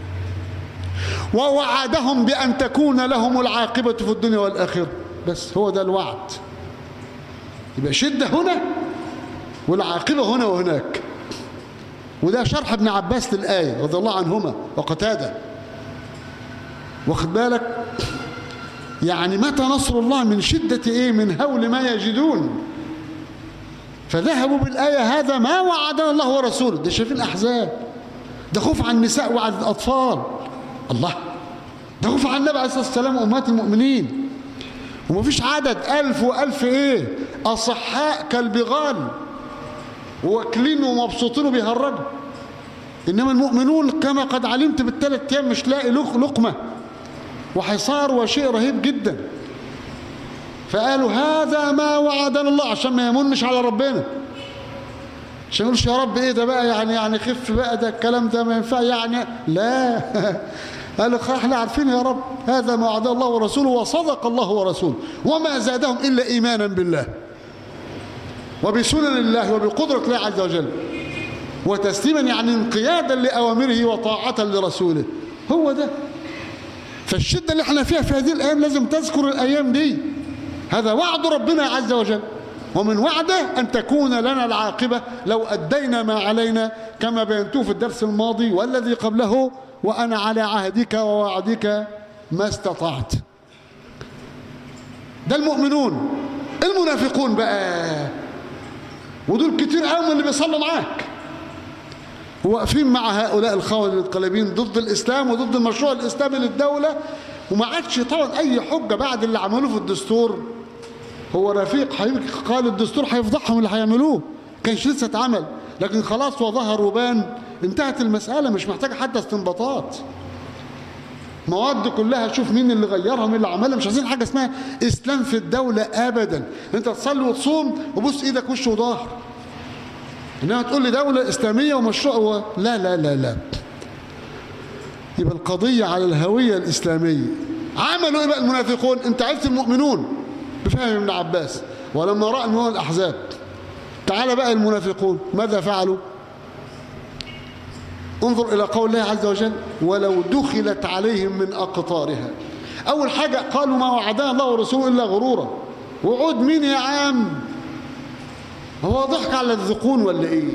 ووعدهم بأن تكون لهم العاقبة في الدنيا والآخرة، بس هو ده الوعد. يبقى شدة هنا والعاقبة هنا وهناك. وده شرح ابن عباس للآية رضي الله عنهما وقتادة. واخد بالك؟ يعني متى نصر الله؟ من شدة ايه؟ من هول ما يجدون. فذهبوا بالآية هذا ما وعدنا الله ورسوله. ده شايفين أحزاب، ده خوف عن النساء وعن الأطفال. الله، ده خوف عن النبي عليه الصلاة والسلام وأمهات المؤمنين. ومفيش عدد، ألف وألف إيه؟ أصحاء كالبغال واكلين ومبسوطين وبيهرجوا. إنما المؤمنون كما قد علمت بالثلاث أيام مش لاقي لقمة، وحصار وشيء رهيب جدا. فقالوا هذا ما وعدنا الله، عشان ما يمنش على ربنا، عشان يقولش يا رب ايه ده بقى يعني يعني خف بقى، ده الكلام ده ما ينفع يعني. لا قالوا احنا عارفين يا رب هذا ما وعد الله ورسوله وصدق الله ورسوله، وما زادهم الا ايمانا بالله وبسنن الله وبقدرة الله عز وجل وتسليما، يعني انقيادا لأوامره وطاعة لرسوله. هو ده. فالشدة اللي احنا فيها في هذه الأيام لازم تذكر الأيام دي. هذا وعد ربنا عز وجل، ومن وعده أن تكون لنا العاقبة لو أدينا ما علينا كما بينتوه في الدرس الماضي والذي قبله، وأنا على عهدك ووعدك ما استطعت. ده المؤمنون. المنافقون بقى، ودول كتير قوي اللي بيصلوا معاك واقفين مع هؤلاء الخونة المنقلبين ضد الإسلام وضد المشروع الإسلامي للدولة، وما عادش طبعا أي حجة بعد اللي عملوه في الدستور. هو رفيق حبيبي قال الدستور هيفضحهم اللي هيعملوه، كانش لسه اتعمل، لكن خلاص وظهر وبان، انتهت المسألة، مش محتاجة حتى استنباطات. مواد كلها شوف مين اللي غيرها ومين اللي عملها. مش عايزين حاجة اسمها إسلام في الدولة أبدا. أنت تصلي وتصوم وبص إيدك وش وظهر، إنما تقول لي دولة إسلامية ومشروع و... لا لا لا لا. يبقى القضية على الهوية الإسلامية. عملوا إيه بقى المنافقون؟ أنت عرفت المؤمنون بفهم ابن عباس ولما رأى المؤمنون الأحزاب. تعال بقى المنافقون ماذا فعلوا؟ انظر إلى قول الله عز وجل ولو دخلت عليهم من أقطارها. أول حاجة قالوا ما وعدنا الله ورسوله إلا غرورا. وعود مين يا عام؟ هو ضحك على الذقون ولا ايه؟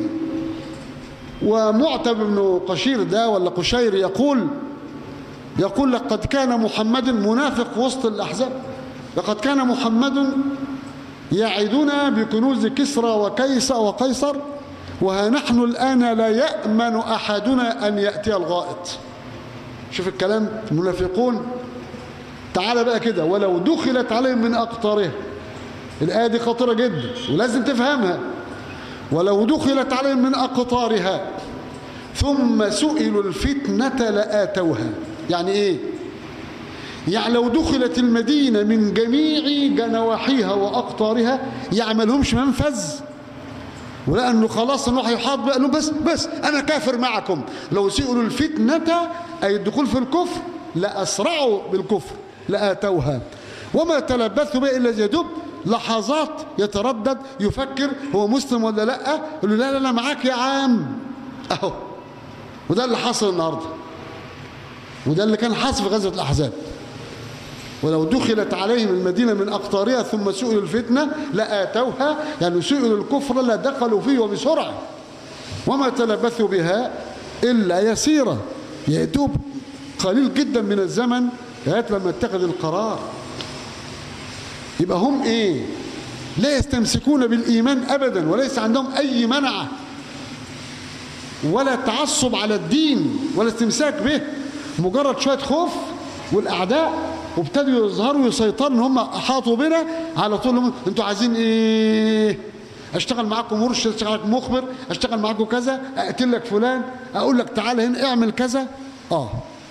ومعتب بن قشير ده ولا قشير يقول يقول لقد كان محمد، منافق وسط الأحزاب، لقد كان محمد يعدنا بكنوز كسرى وكيسر وقيصر، وها نحن الآن لا يأمن أحدنا أن يأتي الغائط. شوف الكلام، المنافقون. تعال بقى كده، ولو دخلت عليهم من أقطارها. الآية دي خطيرة جدا ولازم تفهمها. ولو دخلت عليهم من أقطارها ثم سئلوا الفتنة لآتوها. يعني إيه؟ يعني لو دخلت المدينة من جميع نواحيها وأقطارها يعملهمش منفذ، ولأنه خلاص انه هيحاط بقى له بس بس أنا كافر معكم. لو سئلوا الفتنة أي الدخول في الكفر لأسرعوا بالكفر لآتوها وما تلبثوا بها إلا يدب لحظات يتردد يفكر هو مسلم ولا لا، يقول له لا لا لا معاك يا عم أهو. وده اللي حصل النهارده، وده اللي كان حاصل في غزوة الأحزاب. ولو دخلت عليهم المدينة من أقطارها ثم سئلوا الفتنة لآتوها، يعني سئلوا الكفر لا دخلوا فيه وبسرعة وما تلبثوا بها إلا يسيرا، يأتوب قليل جدا من الزمن لغاية لما اتخذ القرار. يبقى هم إيه؟ لا يستمسكون بالإيمان أبدا، وليس عندهم أي منعة ولا تعصب على الدين ولا استمساك به، مجرد شوية خوف والأعداء وابتدوا يظهروا ويسيطروا ان هم احاطوا بنا على طول. هم انتوا عايزين ايه؟ اشتغل معاكم مرشد، اشتغل معاكم مخبر، اشتغل معاكم كذا، اقتل لك فلان، اقول لك تعالى هنا اعمل كذا. اه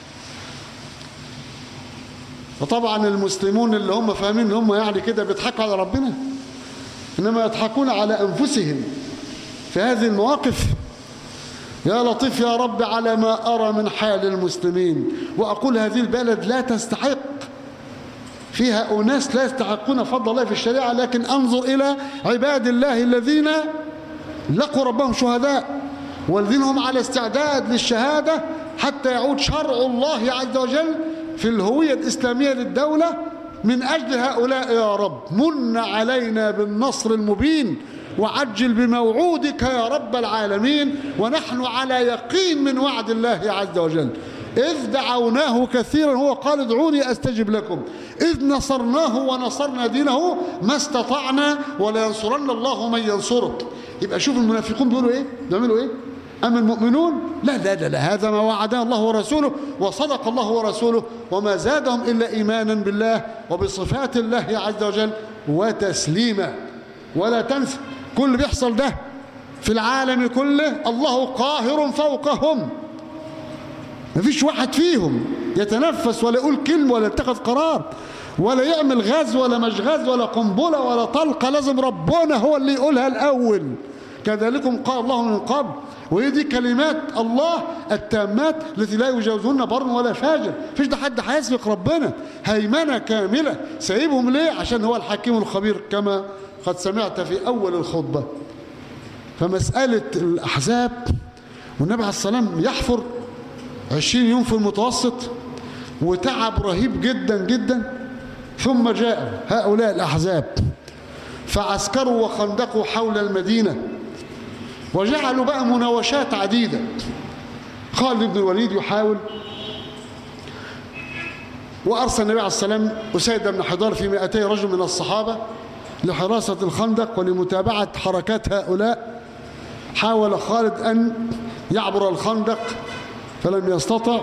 وطبعا المسلمون اللي هم فاهمين ان هم يعني كده بيضحكوا على ربنا، انما يضحكون على انفسهم في هذه المواقف. يا لطيف يا رب على ما أرى من حال المسلمين. وأقول هذه البلد لا تستحق، فيها أناس لا يستحقون فضل الله في الشريعة، لكن أنظر إلى عباد الله الذين لقوا ربهم شهداء والذين هم على استعداد للشهادة حتى يعود شرع الله عز وجل في الهوية الإسلامية للدولة. من أجل هؤلاء يا رب من علينا بالنصر المبين وعجل بموعودك يا رب العالمين، ونحن على يقين من وعد الله عز وجل. إذ دعوناه كثيرا هو قال ادعوني أستجب لكم، إذ نصرناه ونصرنا دينه ما استطعنا ولا ينصرن الله من ينصره. يبقى شوف المنافقون بيقولوا إيه؟ بيعملوا إيه؟ أما المؤمنون لا لا لا, لا هذا ما وعدنا الله ورسوله وصدق الله ورسوله وما زادهم إلا إيمانا بالله وبصفات الله عز وجل وتسليما. ولا تنسى كل اللي بيحصل ده في العالم كله الله قاهر فوقهم، مفيش واحد فيهم يتنفس ولا يقول كلمة ولا يتخذ قرار ولا يعمل غاز ولا مش غاز ولا قنبلة ولا طلقة، لازم ربنا هو اللي يقولها الأول. كذلكم قال الله من قبل، وهي دي كلمات الله التامات التي لا يجاوزهن بر ولا فاجر. مفيش ده حد هيسبق ربنا، هيمنة كاملة. سايبهم ليه؟ عشان هو الحكيم الخبير كما قد سمعت في أول الخطبة. فمسألة الأحزاب والنبي عليه السلام يحفر عشرين يوم في المتوسط وتعب رهيب جدا جدا، ثم جاء هؤلاء الأحزاب فعسكروا وخندقوا حول المدينة وجعلوا بقى مناوشات عديدة. خالد بن الوليد يحاول، وأرسل النبي عليه السلام أسيد بن حضار في مئتي رجل من الصحابة لحراسة الخندق ولمتابعة حركات هؤلاء. حاول خالد أن يعبر الخندق فلم يستطع،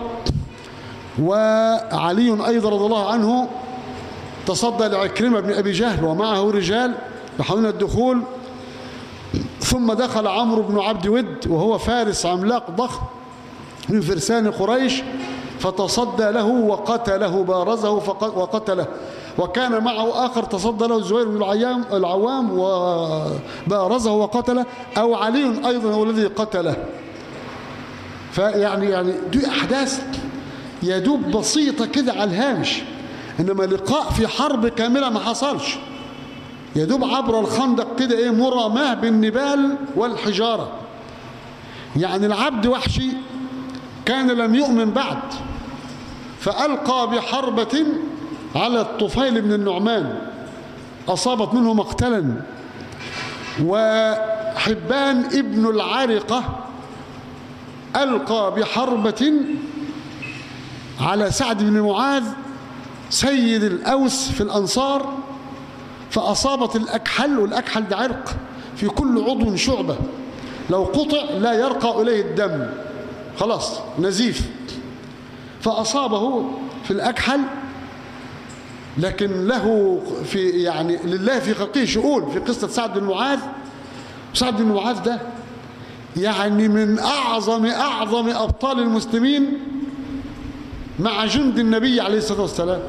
وعلي أيضا رضي الله عنه تصدى لعكرمة بن أبي جهل ومعه رجال يحاولون الدخول. ثم دخل عمرو بن عبد ود وهو فارس عملاق ضخم من فرسان قريش فتصدى له وقتله، بارزه وقتله. وكان معه آخر تصدى له الزبير بن العوام وبارزه وقتله، أو علي أيضا هو الذي قتله. فيعني يعني دي أحداث يدوب بسيطة كده على الهامش، إنما لقاء في حرب كاملة ما حصلش. يدوب عبر الخندق كده إيه مرماه بالنبال والحجارة. يعني العبد وحشي كان لم يؤمن بعد فألقى بحربة على الطفيل بن النعمان أصابت منه مقتلا، وحبان ابن العرقة ألقى بحربة على سعد بن معاذ سيد الأوس في الأنصار، فأصابت الأكحل، والأكحل ده عرق في كل عضو شعبة، لو قطع لا يرقى إليه الدم، خلاص نزيف، فأصابه في الأكحل. لكن له في يعني لله في خلقه شؤون في قصة سعد بن معاذ. سعد بن معاذ ده يعني من أعظم أعظم أبطال المسلمين مع جند النبي عليه الصلاة والسلام،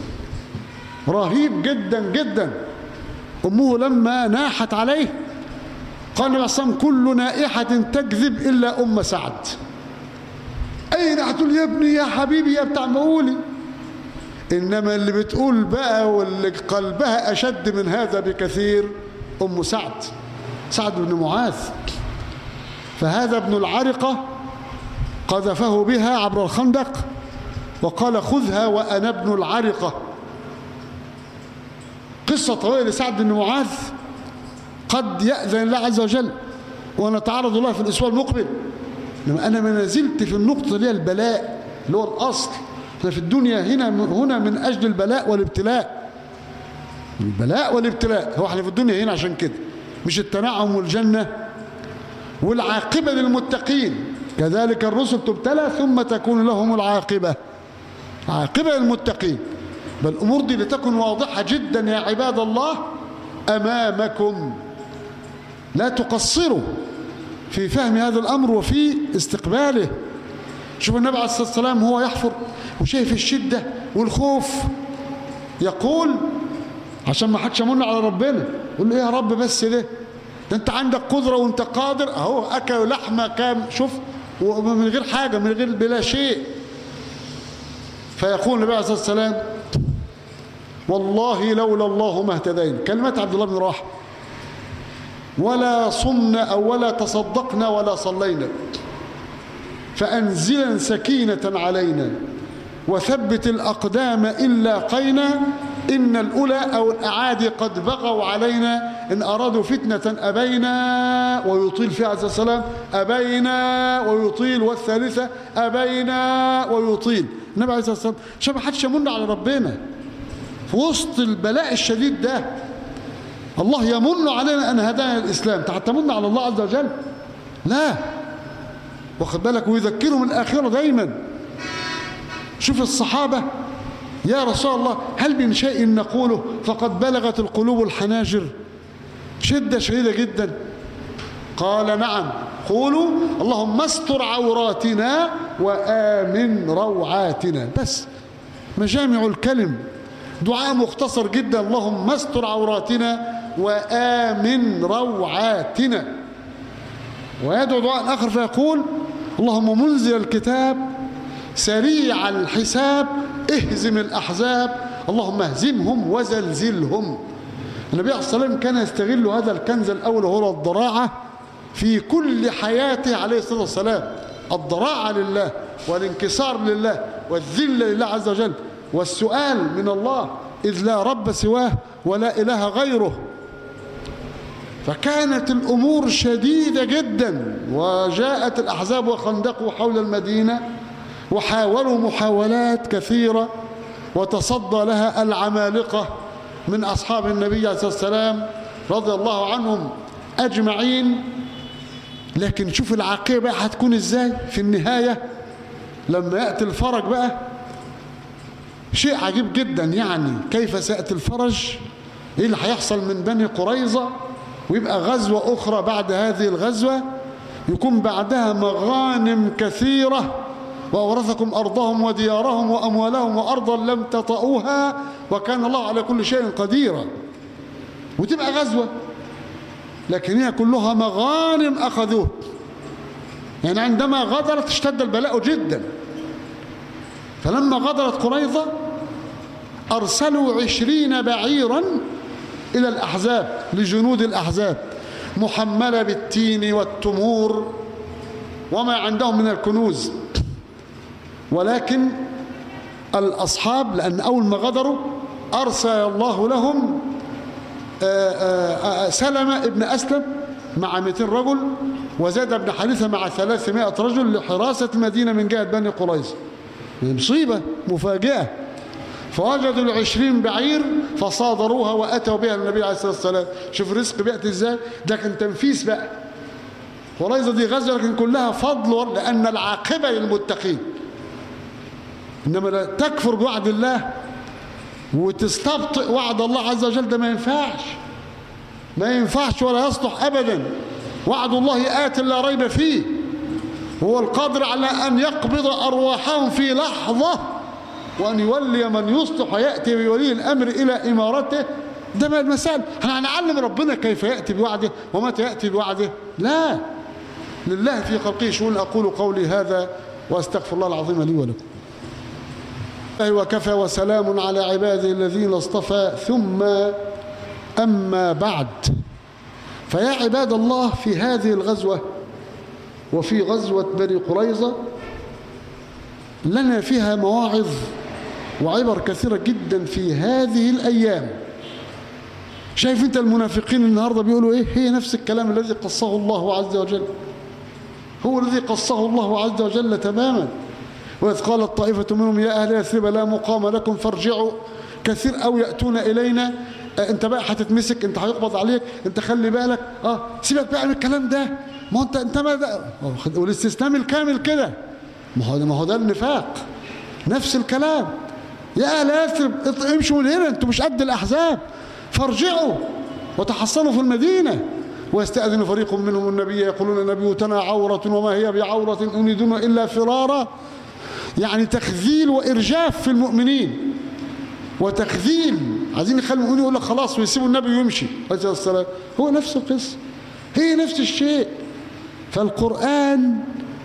رهيب جدا جدا. أمه لما ناحت عليه قال النبي صلى الله عليه وسلم: كل نائحة تكذب إلا أم سعد. أين هتقول يا ابني يا حبيبي يا بتاع مقولي؟ إنما اللي بتقول بقى واللي قلبها أشد من هذا بكثير أم سعد، سعد بن معاذ. فهذا ابن العرقة قذفه بها عبر الخندق وقال: خذها وأنا ابن العرقة. قصة طويلة لسعد بن معاذ، قد يأذن الله عز وجل ونتعرض له في الأسبوع المقبل. إنما أنا ما نزلت في النقطة اللي هي البلاء اللي هو الأصل. احنا في الدنيا هنا هنا من أجل البلاء والابتلاء، البلاء والابتلاء. هو احنا في الدنيا هنا عشان كده، مش التنعم والجنة. والعاقبة للمتقين، كذلك الرسل تبتلى ثم تكون لهم العاقبة، عاقبة للمتقين. بل الأمور دي لتكن واضحة جدا يا عباد الله أمامكم، لا تقصروا في فهم هذا الأمر وفي استقباله. شوف النبي عليه الصلاة والسلام هو يحفر وشايف الشدة والخوف، يقول عشان ما حدش يمن على ربنا، يقول له إيه يا رب بس ده ده انت عندك قدرة وانت قادر، اهو اكلوا لحمة كام، شوف، ومن غير حاجة، من غير بلا شيء. فيقول النبي عليه الصلاة والسلام: والله لولا الله ما اهتدينا. كلمات عبد الله بن رواحة: ولا صمنا أو ولا تصدقنا ولا صلينا، فأنزلا سكينة علينا وثبت الأقدام إن لاقينا، إن الأولى أو الأعادي قد بغوا علينا، إن أرادوا فتنة أبينا. ويطيل فيها عليه السلام: أبينا ويطيل. والثالثة: أبينا ويطيل. النبي عليه الصلاة والسلام عشان ما حدش يمن على ربنا في وسط البلاء الشديد ده. الله يمن علينا أن هدانا الإسلام، حتى تمن على الله عز وجل؟ لا، واخد بالك، ويذكرهم الآخرة دايما. شوف الصحابة: يا رسول الله هل من شيء نقوله فقد بلغت القلوب الحناجر؟ شدة شديدة جدا. قال: نعم، قولوا اللهم استر عوراتنا وآمن روعاتنا. بس مجامع الكلم، دعاء مختصر جدا: اللهم استر عوراتنا وآمن روعاتنا. ويدعو دعاء آخر فيقول: اللهم منزل الكتاب سريع الحساب اهزم الأحزاب اللهم اهزمهم وزلزلهم. النبي عليه الصلاة والسلام كان يستغل هذا الكنز الأول وهو الضراعة في كل حياته عليه الصلاة والسلام. الضراعة لله والانكسار لله والذل لله عز وجل والسؤال من الله، إذ لا رب سواه ولا إله غيره. فكانت الأمور شديدة جدا، وجاءت الأحزاب وخندقوا حول المدينة وحاولوا محاولات كثيرة، وتصدى لها العمالقة من أصحاب النبي عليه الصلاة والسلام رضي الله عنهم أجمعين. لكن شوف العاقبة بقى هتكون إزاي في النهاية لما يأتي الفرج بقى. شيء عجيب جدا، يعني كيف سيأتي الفرج، إيه اللي هيحصل من بني قريظة، ويبقى غزوة أخرى بعد هذه الغزوة، يكون بعدها مغانم كثيرة، وأورثكم أرضهم وديارهم وأموالهم وأرضا لم تطئوها وكان الله على كل شيء قديرا. وتبقى غزوة، لكن هي كلها مغانم أخذوه. يعني عندما غدرت اشتد البلاء جدا. فلما غدرت قريظة أرسلوا عشرين بعيرا إلى الأحزاب، لجنود الأحزاب، محملة بالتين والتمور وما عندهم من الكنوز. ولكن الأصحاب لأن أول ما غدروا أرسل الله لهم سلمة ابن أسلم مع مئتين رجل، وزاد بن حارثة مع ثلاثمائة رجل لحراسة المدينة من جهة بني قريظة. مصيبة مفاجئة. فوجدوا العشرين بعير فصادروها وأتوا بها النبي عليه الصلاة والسلام. شوف الرزق بيأتي ازاي، ده كان تنفيس بقى. قريظة دي غزوة لكن كلها فضل، لأن العاقبة للمتقين. إنما لا تكفر بوعد الله وتستبطئ وعد الله عز وجل، ده ما ينفعش، ما ينفعش ولا يصلح أبدا. وعد الله آت لا ريب فيه، هو القادر على أن يقبض أرواحهم في لحظة وأن يولي من يصلح ويأتي بولي الأمر إلى إمارته. ده ما المسائل. احنا هنعلم ربنا كيف يأتي بوعده ومتى يأتي بوعده؟ لا، لله في خلقه شؤون. أقول قولي هذا وأستغفر الله العظيم لي ولكم. وكفى وسلام على عباده الذين اصطفى. ثم أما بعد، فيا عباد الله، في هذه الغزوة وفي غزوة بني قريظة لنا فيها مواعظ وعبر كثيرة جدا في هذه الأيام. شايف انت المنافقين النهاردة بيقولوا ايه؟ هي نفس الكلام الذي قصه الله عز وجل، هو الذي قصه الله عز وجل تماما. وإذ قالت طائفة منهم يا أهل يثرب لا مقام لكم فارجعوا. كثير أو يأتون إلينا، انت بقى هتتمسك، انت هيقبض عليك، انت خلي بالك، اه سيبك بقى من الكلام ده، ما انت انت ما ده والاستسلام الكامل كده، ما هو ما هو ده النفاق. نفس الكلام، يا اهل يثرب امشوا من هنا، انتوا مش قد الاحزاب، فارجعوا وتحصنوا في المدينه. ويستأذن فريق منهم النبي يقولون نبيوتنا عورة وما هي بعورة إن يريدون إلا فرارا. يعني تخذيل وإرجاف في المؤمنين وتخذيل، عايزين يخلوا المؤمنين يقول لك خلاص ويسيبوا النبي ويمشي عليه الصلاة. هو نفس القصة، هي نفس الشيء. فالقرآن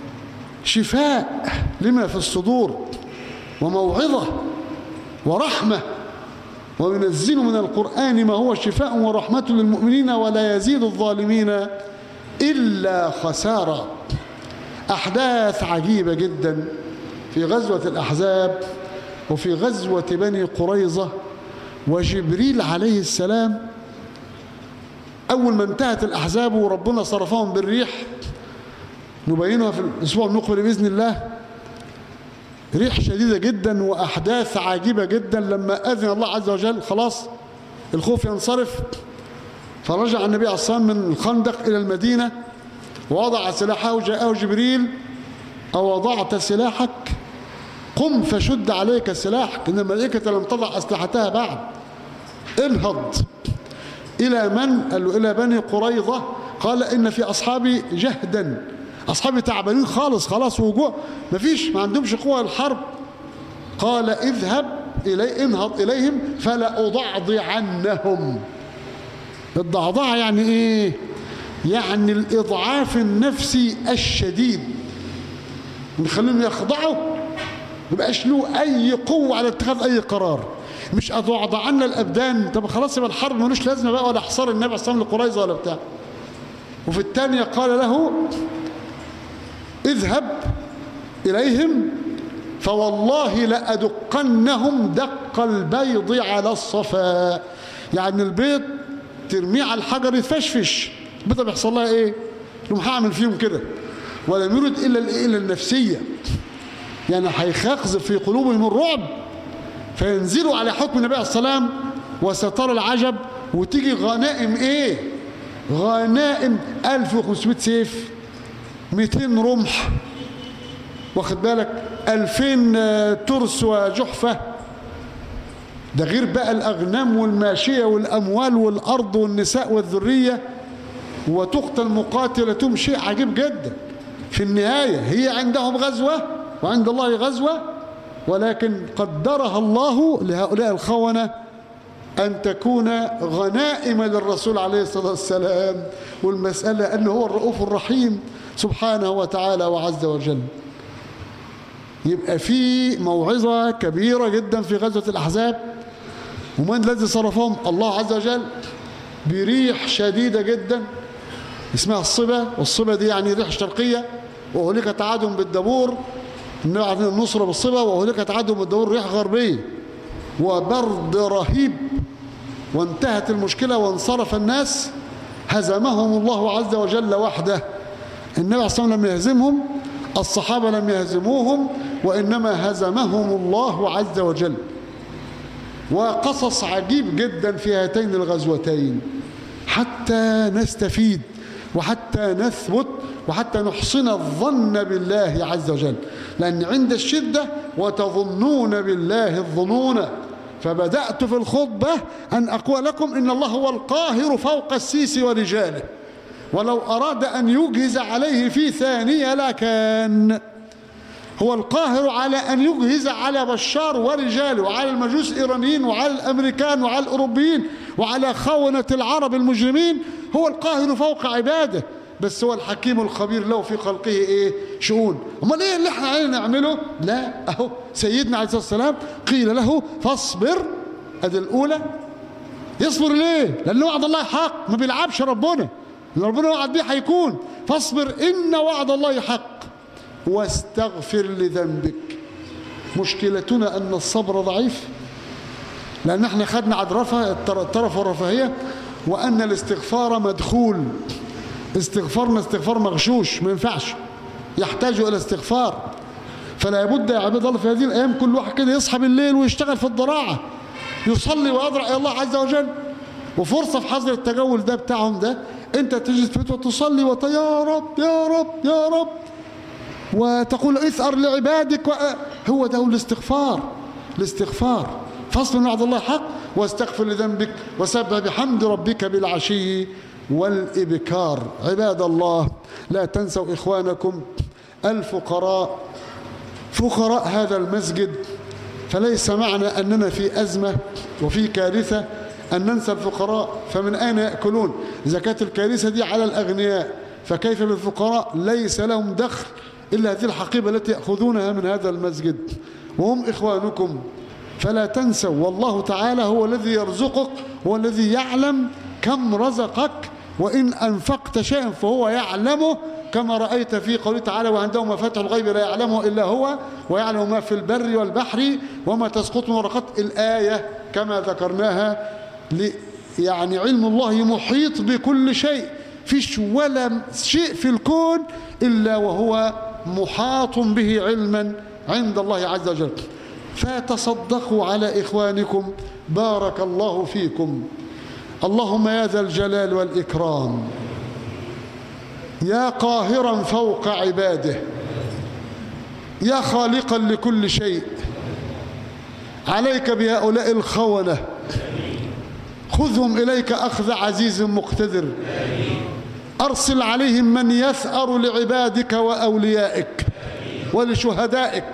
شفاء لما في الصدور وموعظة ورحمة، وينزل من القرآن ما هو شفاء ورحمة للمؤمنين ولا يزيد الظالمين إلا خسارة. أحداث عجيبة جدا في غزوة الأحزاب وفي غزوة بني قريظة. وجبريل عليه السلام أول ما انتهت الأحزاب وربنا صرفهم بالريح، نبينها في الأسبوع المقبل بإذن الله، ريح شديدة جدا وأحداث عجيبة جدا. لما أذن الله عز وجل خلاص الخوف ينصرف، فرجع النبي عليه الصلاة والسلام من الخندق إلى المدينة ووضع سلاحه، وجاءه جبريل أو وضعت سلاحك قم فشد عليك سلاحك، إن الملائكة لم تضع أسلحتها بعد. انهض. إلى من؟ قال له إلى بني قريظة. قال إن في أصحابي جهدا، أصحابي تعبانين خالص، خلاص وجوع، مفيش، ما عندهمش قوة الحرب. قال اذهب إلي انهض إليهم فلأضعضعنهم. الضعضعة يعني إيه؟ يعني الإضعاف النفسي الشديد، نخليهم يخضعوا، ما يبقاش له أي قوة على اتخاذ أي قرار. مش أضعضعنا الأبدان، طب خلاص يبقى الحرب ملوش لازمة بقى، ولا حصار النبي عليه الصلاة والسلام لقريظة ولا بتاع. وفي الثانية قال له اذهب إليهم فوالله لأدقنهم دق البيض على الصفا. يعني البيض ترميه على الحجر يتفشفش، البيض بيحصل لها ايه؟ لهم هعمل فيهم كده. ولم يرد إلا إلا النفسية، يعني هيخزف في قلوبهم الرعب فينزلوا على حكم النبي عليه الصلاة والسلام. وسترى العجب، وتيجي غنائم ايه؟ غنائم ألف وخمسمائة سيف، مئتين رمح، واخد بالك، ألفين ترس وجحفة. ده غير بقى الأغنام والماشية والأموال والأرض والنساء والذرية. وتقتل مقاتلتهم، شيء عجيب جدا. في النهاية هي عندهم غزوة وعند الله غزوة، ولكن قدرها الله لهؤلاء الخونة أن تكون غنائم للرسول عليه الصلاة والسلام. والمسألة أنه هو الرؤوف الرحيم سبحانه وتعالى وعز وجل. يبقى في موعظة كبيرة جدا في غزوة الأحزاب. ومن الذي صرفهم؟ الله عز وجل بريح شديدة جدا اسمها الصبا. والصبا دي يعني ريح شرقية. وهلكت عادهم بالدبور، النصرة بالصبا. وهلكت عادهم بالدبور ريح غربية، وبرد رهيب وانتهت المشكلة وانصرف الناس هزمهم الله عز وجل وحده. النبي عليه الصلاة والسلام لم يهزمهم، الصحابة لم يهزموهم، وإنما هزمهم الله عز وجل. وقصص عجيب جدا في هاتين الغزوتين حتى نستفيد وحتى نثبت وحتى نحسن الظن بالله عز وجل، لأن عند الشدة وتظنون بالله الظنون. فبدأت في الخطبة أن أقول لكم إن الله هو القاهر فوق السيس ورجاله، ولو أراد أن يجهز عليه في ثانية لكان. هو القاهر على أن يجهز على بشار ورجاله وعلى المجوس الإيرانيين وعلى الأمريكان وعلى الأوروبيين وعلى خونة العرب المجرمين. هو القاهر فوق عباده، بس هو الحكيم الخبير له في خلقه ايه شؤون. امال ايه اللي احنا علينا نعمله؟ لا، اهو سيدنا عليه الصلاه والسلام قيل له فاصبر. ادي الاولى. يصبر ليه؟ لان وعد الله حق، ما بيلعبش ربنا، اللي ربنا وعد بيه هيكون. فاصبر ان وعد الله حق واستغفر لذنبك. مشكلتنا ان الصبر ضعيف، لان احنا خدنا عدرفه الطرف والرفاهيه، وان الاستغفار مدخول. استغفارنا استغفار مغشوش، ما ينفعش، يحتاج الى استغفار. فلا بد يا عباد الله في هذه الايام كل واحد كده يصحى بالليل ويشتغل في الضراعه، يصلي ويضرع الى الله عز وجل. وفرصه في حظر التجول ده بتاعهم ده، انت تجلس في بيتك وتصلي وت يا رب يا رب يا رب وتقول اثأر لعبادك و... هو ده الاستغفار. الاستغفار فاصبر ان وعد الله حق واستغفر لذنبك وسبح بحمد ربك بالعشي والإبكار. عباد الله، لا تنسوا إخوانكم الفقراء، فقراء هذا المسجد. فليس معنى أننا في أزمة وفي كارثة أن ننسى الفقراء. فمن أين يأكلون؟ إذا كانت الكارثة دي على الأغنياء، فكيف بالفقراء؟ ليس لهم دخل إلا هذه الحقيبة التي يأخذونها من هذا المسجد، وهم إخوانكم. فلا تنسوا، والله تعالى هو الذي يرزقك، هو الذي يعلم كم رزقك، وإن أنفقت شيئا فهو يعلمه، كما رأيت في قوله تعالى وعنده مفاتح الغيب لا يعلمه إلا هو ويعلم ما في البر والبحر وما تسقط من ورقة. الآية كما ذكرناها، يعني علم الله محيط بكل شيء، فيش ولا شيء في الكون إلا وهو محاط به علما عند الله عز وجل. فتصدقوا على إخوانكم، بارك الله فيكم. اللهم يا ذا الجلال والإكرام، يا قاهرا فوق عباده، يا خالقا لكل شيء، عليك بهؤلاء الخونة، خذهم إليك أخذ عزيز مقتدر. أرسل عليهم من يثأر لعبادك وأوليائك ولشهدائك.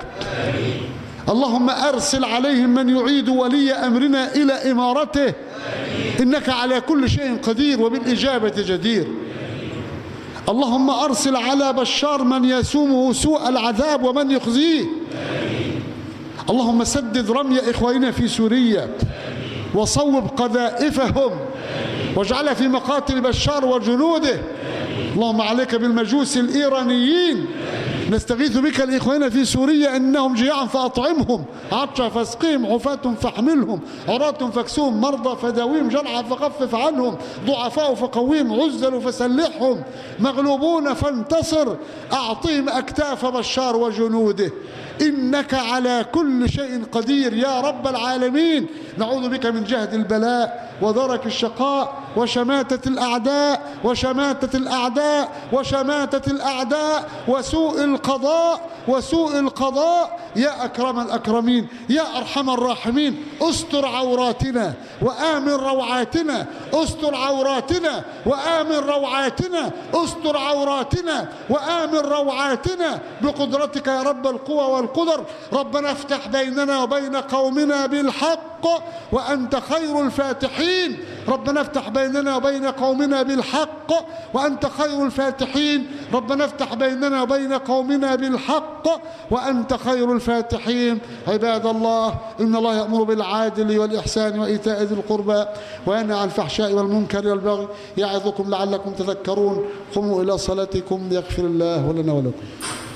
اللهم أرسل عليهم من يعيد ولي أمرنا إلى إمارته، إنك على كل شيء قدير وبالإجابة جدير. اللهم أرسل على بشار من يسومه سوء العذاب ومن يخزيه. اللهم سدد رمي إخواننا في سوريا وصوب قذائفهم واجعلها في مقاتل بشار وجنوده. اللهم عليك بالمجوس الإيرانيين، نستغيث بك لإخواننا في سوريا إنهم جياع فأطعمهم، عطشا فاسقهم، عفاة فاحملهم، عراة فاكسوهم، مرضى فداويهم، جرحى فخفف عنهم، ضعفاء فقويهم، عزل فسلحهم، مغلوبون فانتصر، أعطهم أكتاف بشار وجنوده. إنك على كل شيء قدير يا رب العالمين. نعوذ بك من جهد البلاء ودرك الشقاء وشماتة الأعداء وشماتة الأعداء وشماتة الأعداء وسوء القضاء وسوء القضاء يا أكرم الأكرمين يا أرحم الراحمين. استر عوراتنا وآمن روعاتنا، استر عوراتنا وآمن روعاتنا، استر عوراتنا وآمن روعاتنا بقدرتك يا رب القوى والقدر. ربنا افتح بيننا وبين قومنا بالحق وأنت خير الفاتحين. ربنا افتح بيننا وبين قومنا بالحق وأنت خير الفاتحين. ربنا افتح بيننا وبين قومنا بالحق وأنت خير الفاتحين. عباد الله، إن الله يأمر بالعدل والإحسان وإيتاء ذي القربى وينهى عن الفحشاء والمنكر والبغي يعظكم لعلكم تذكرون. قوموا إلى صلاتكم يغفر الله لنا ولكم.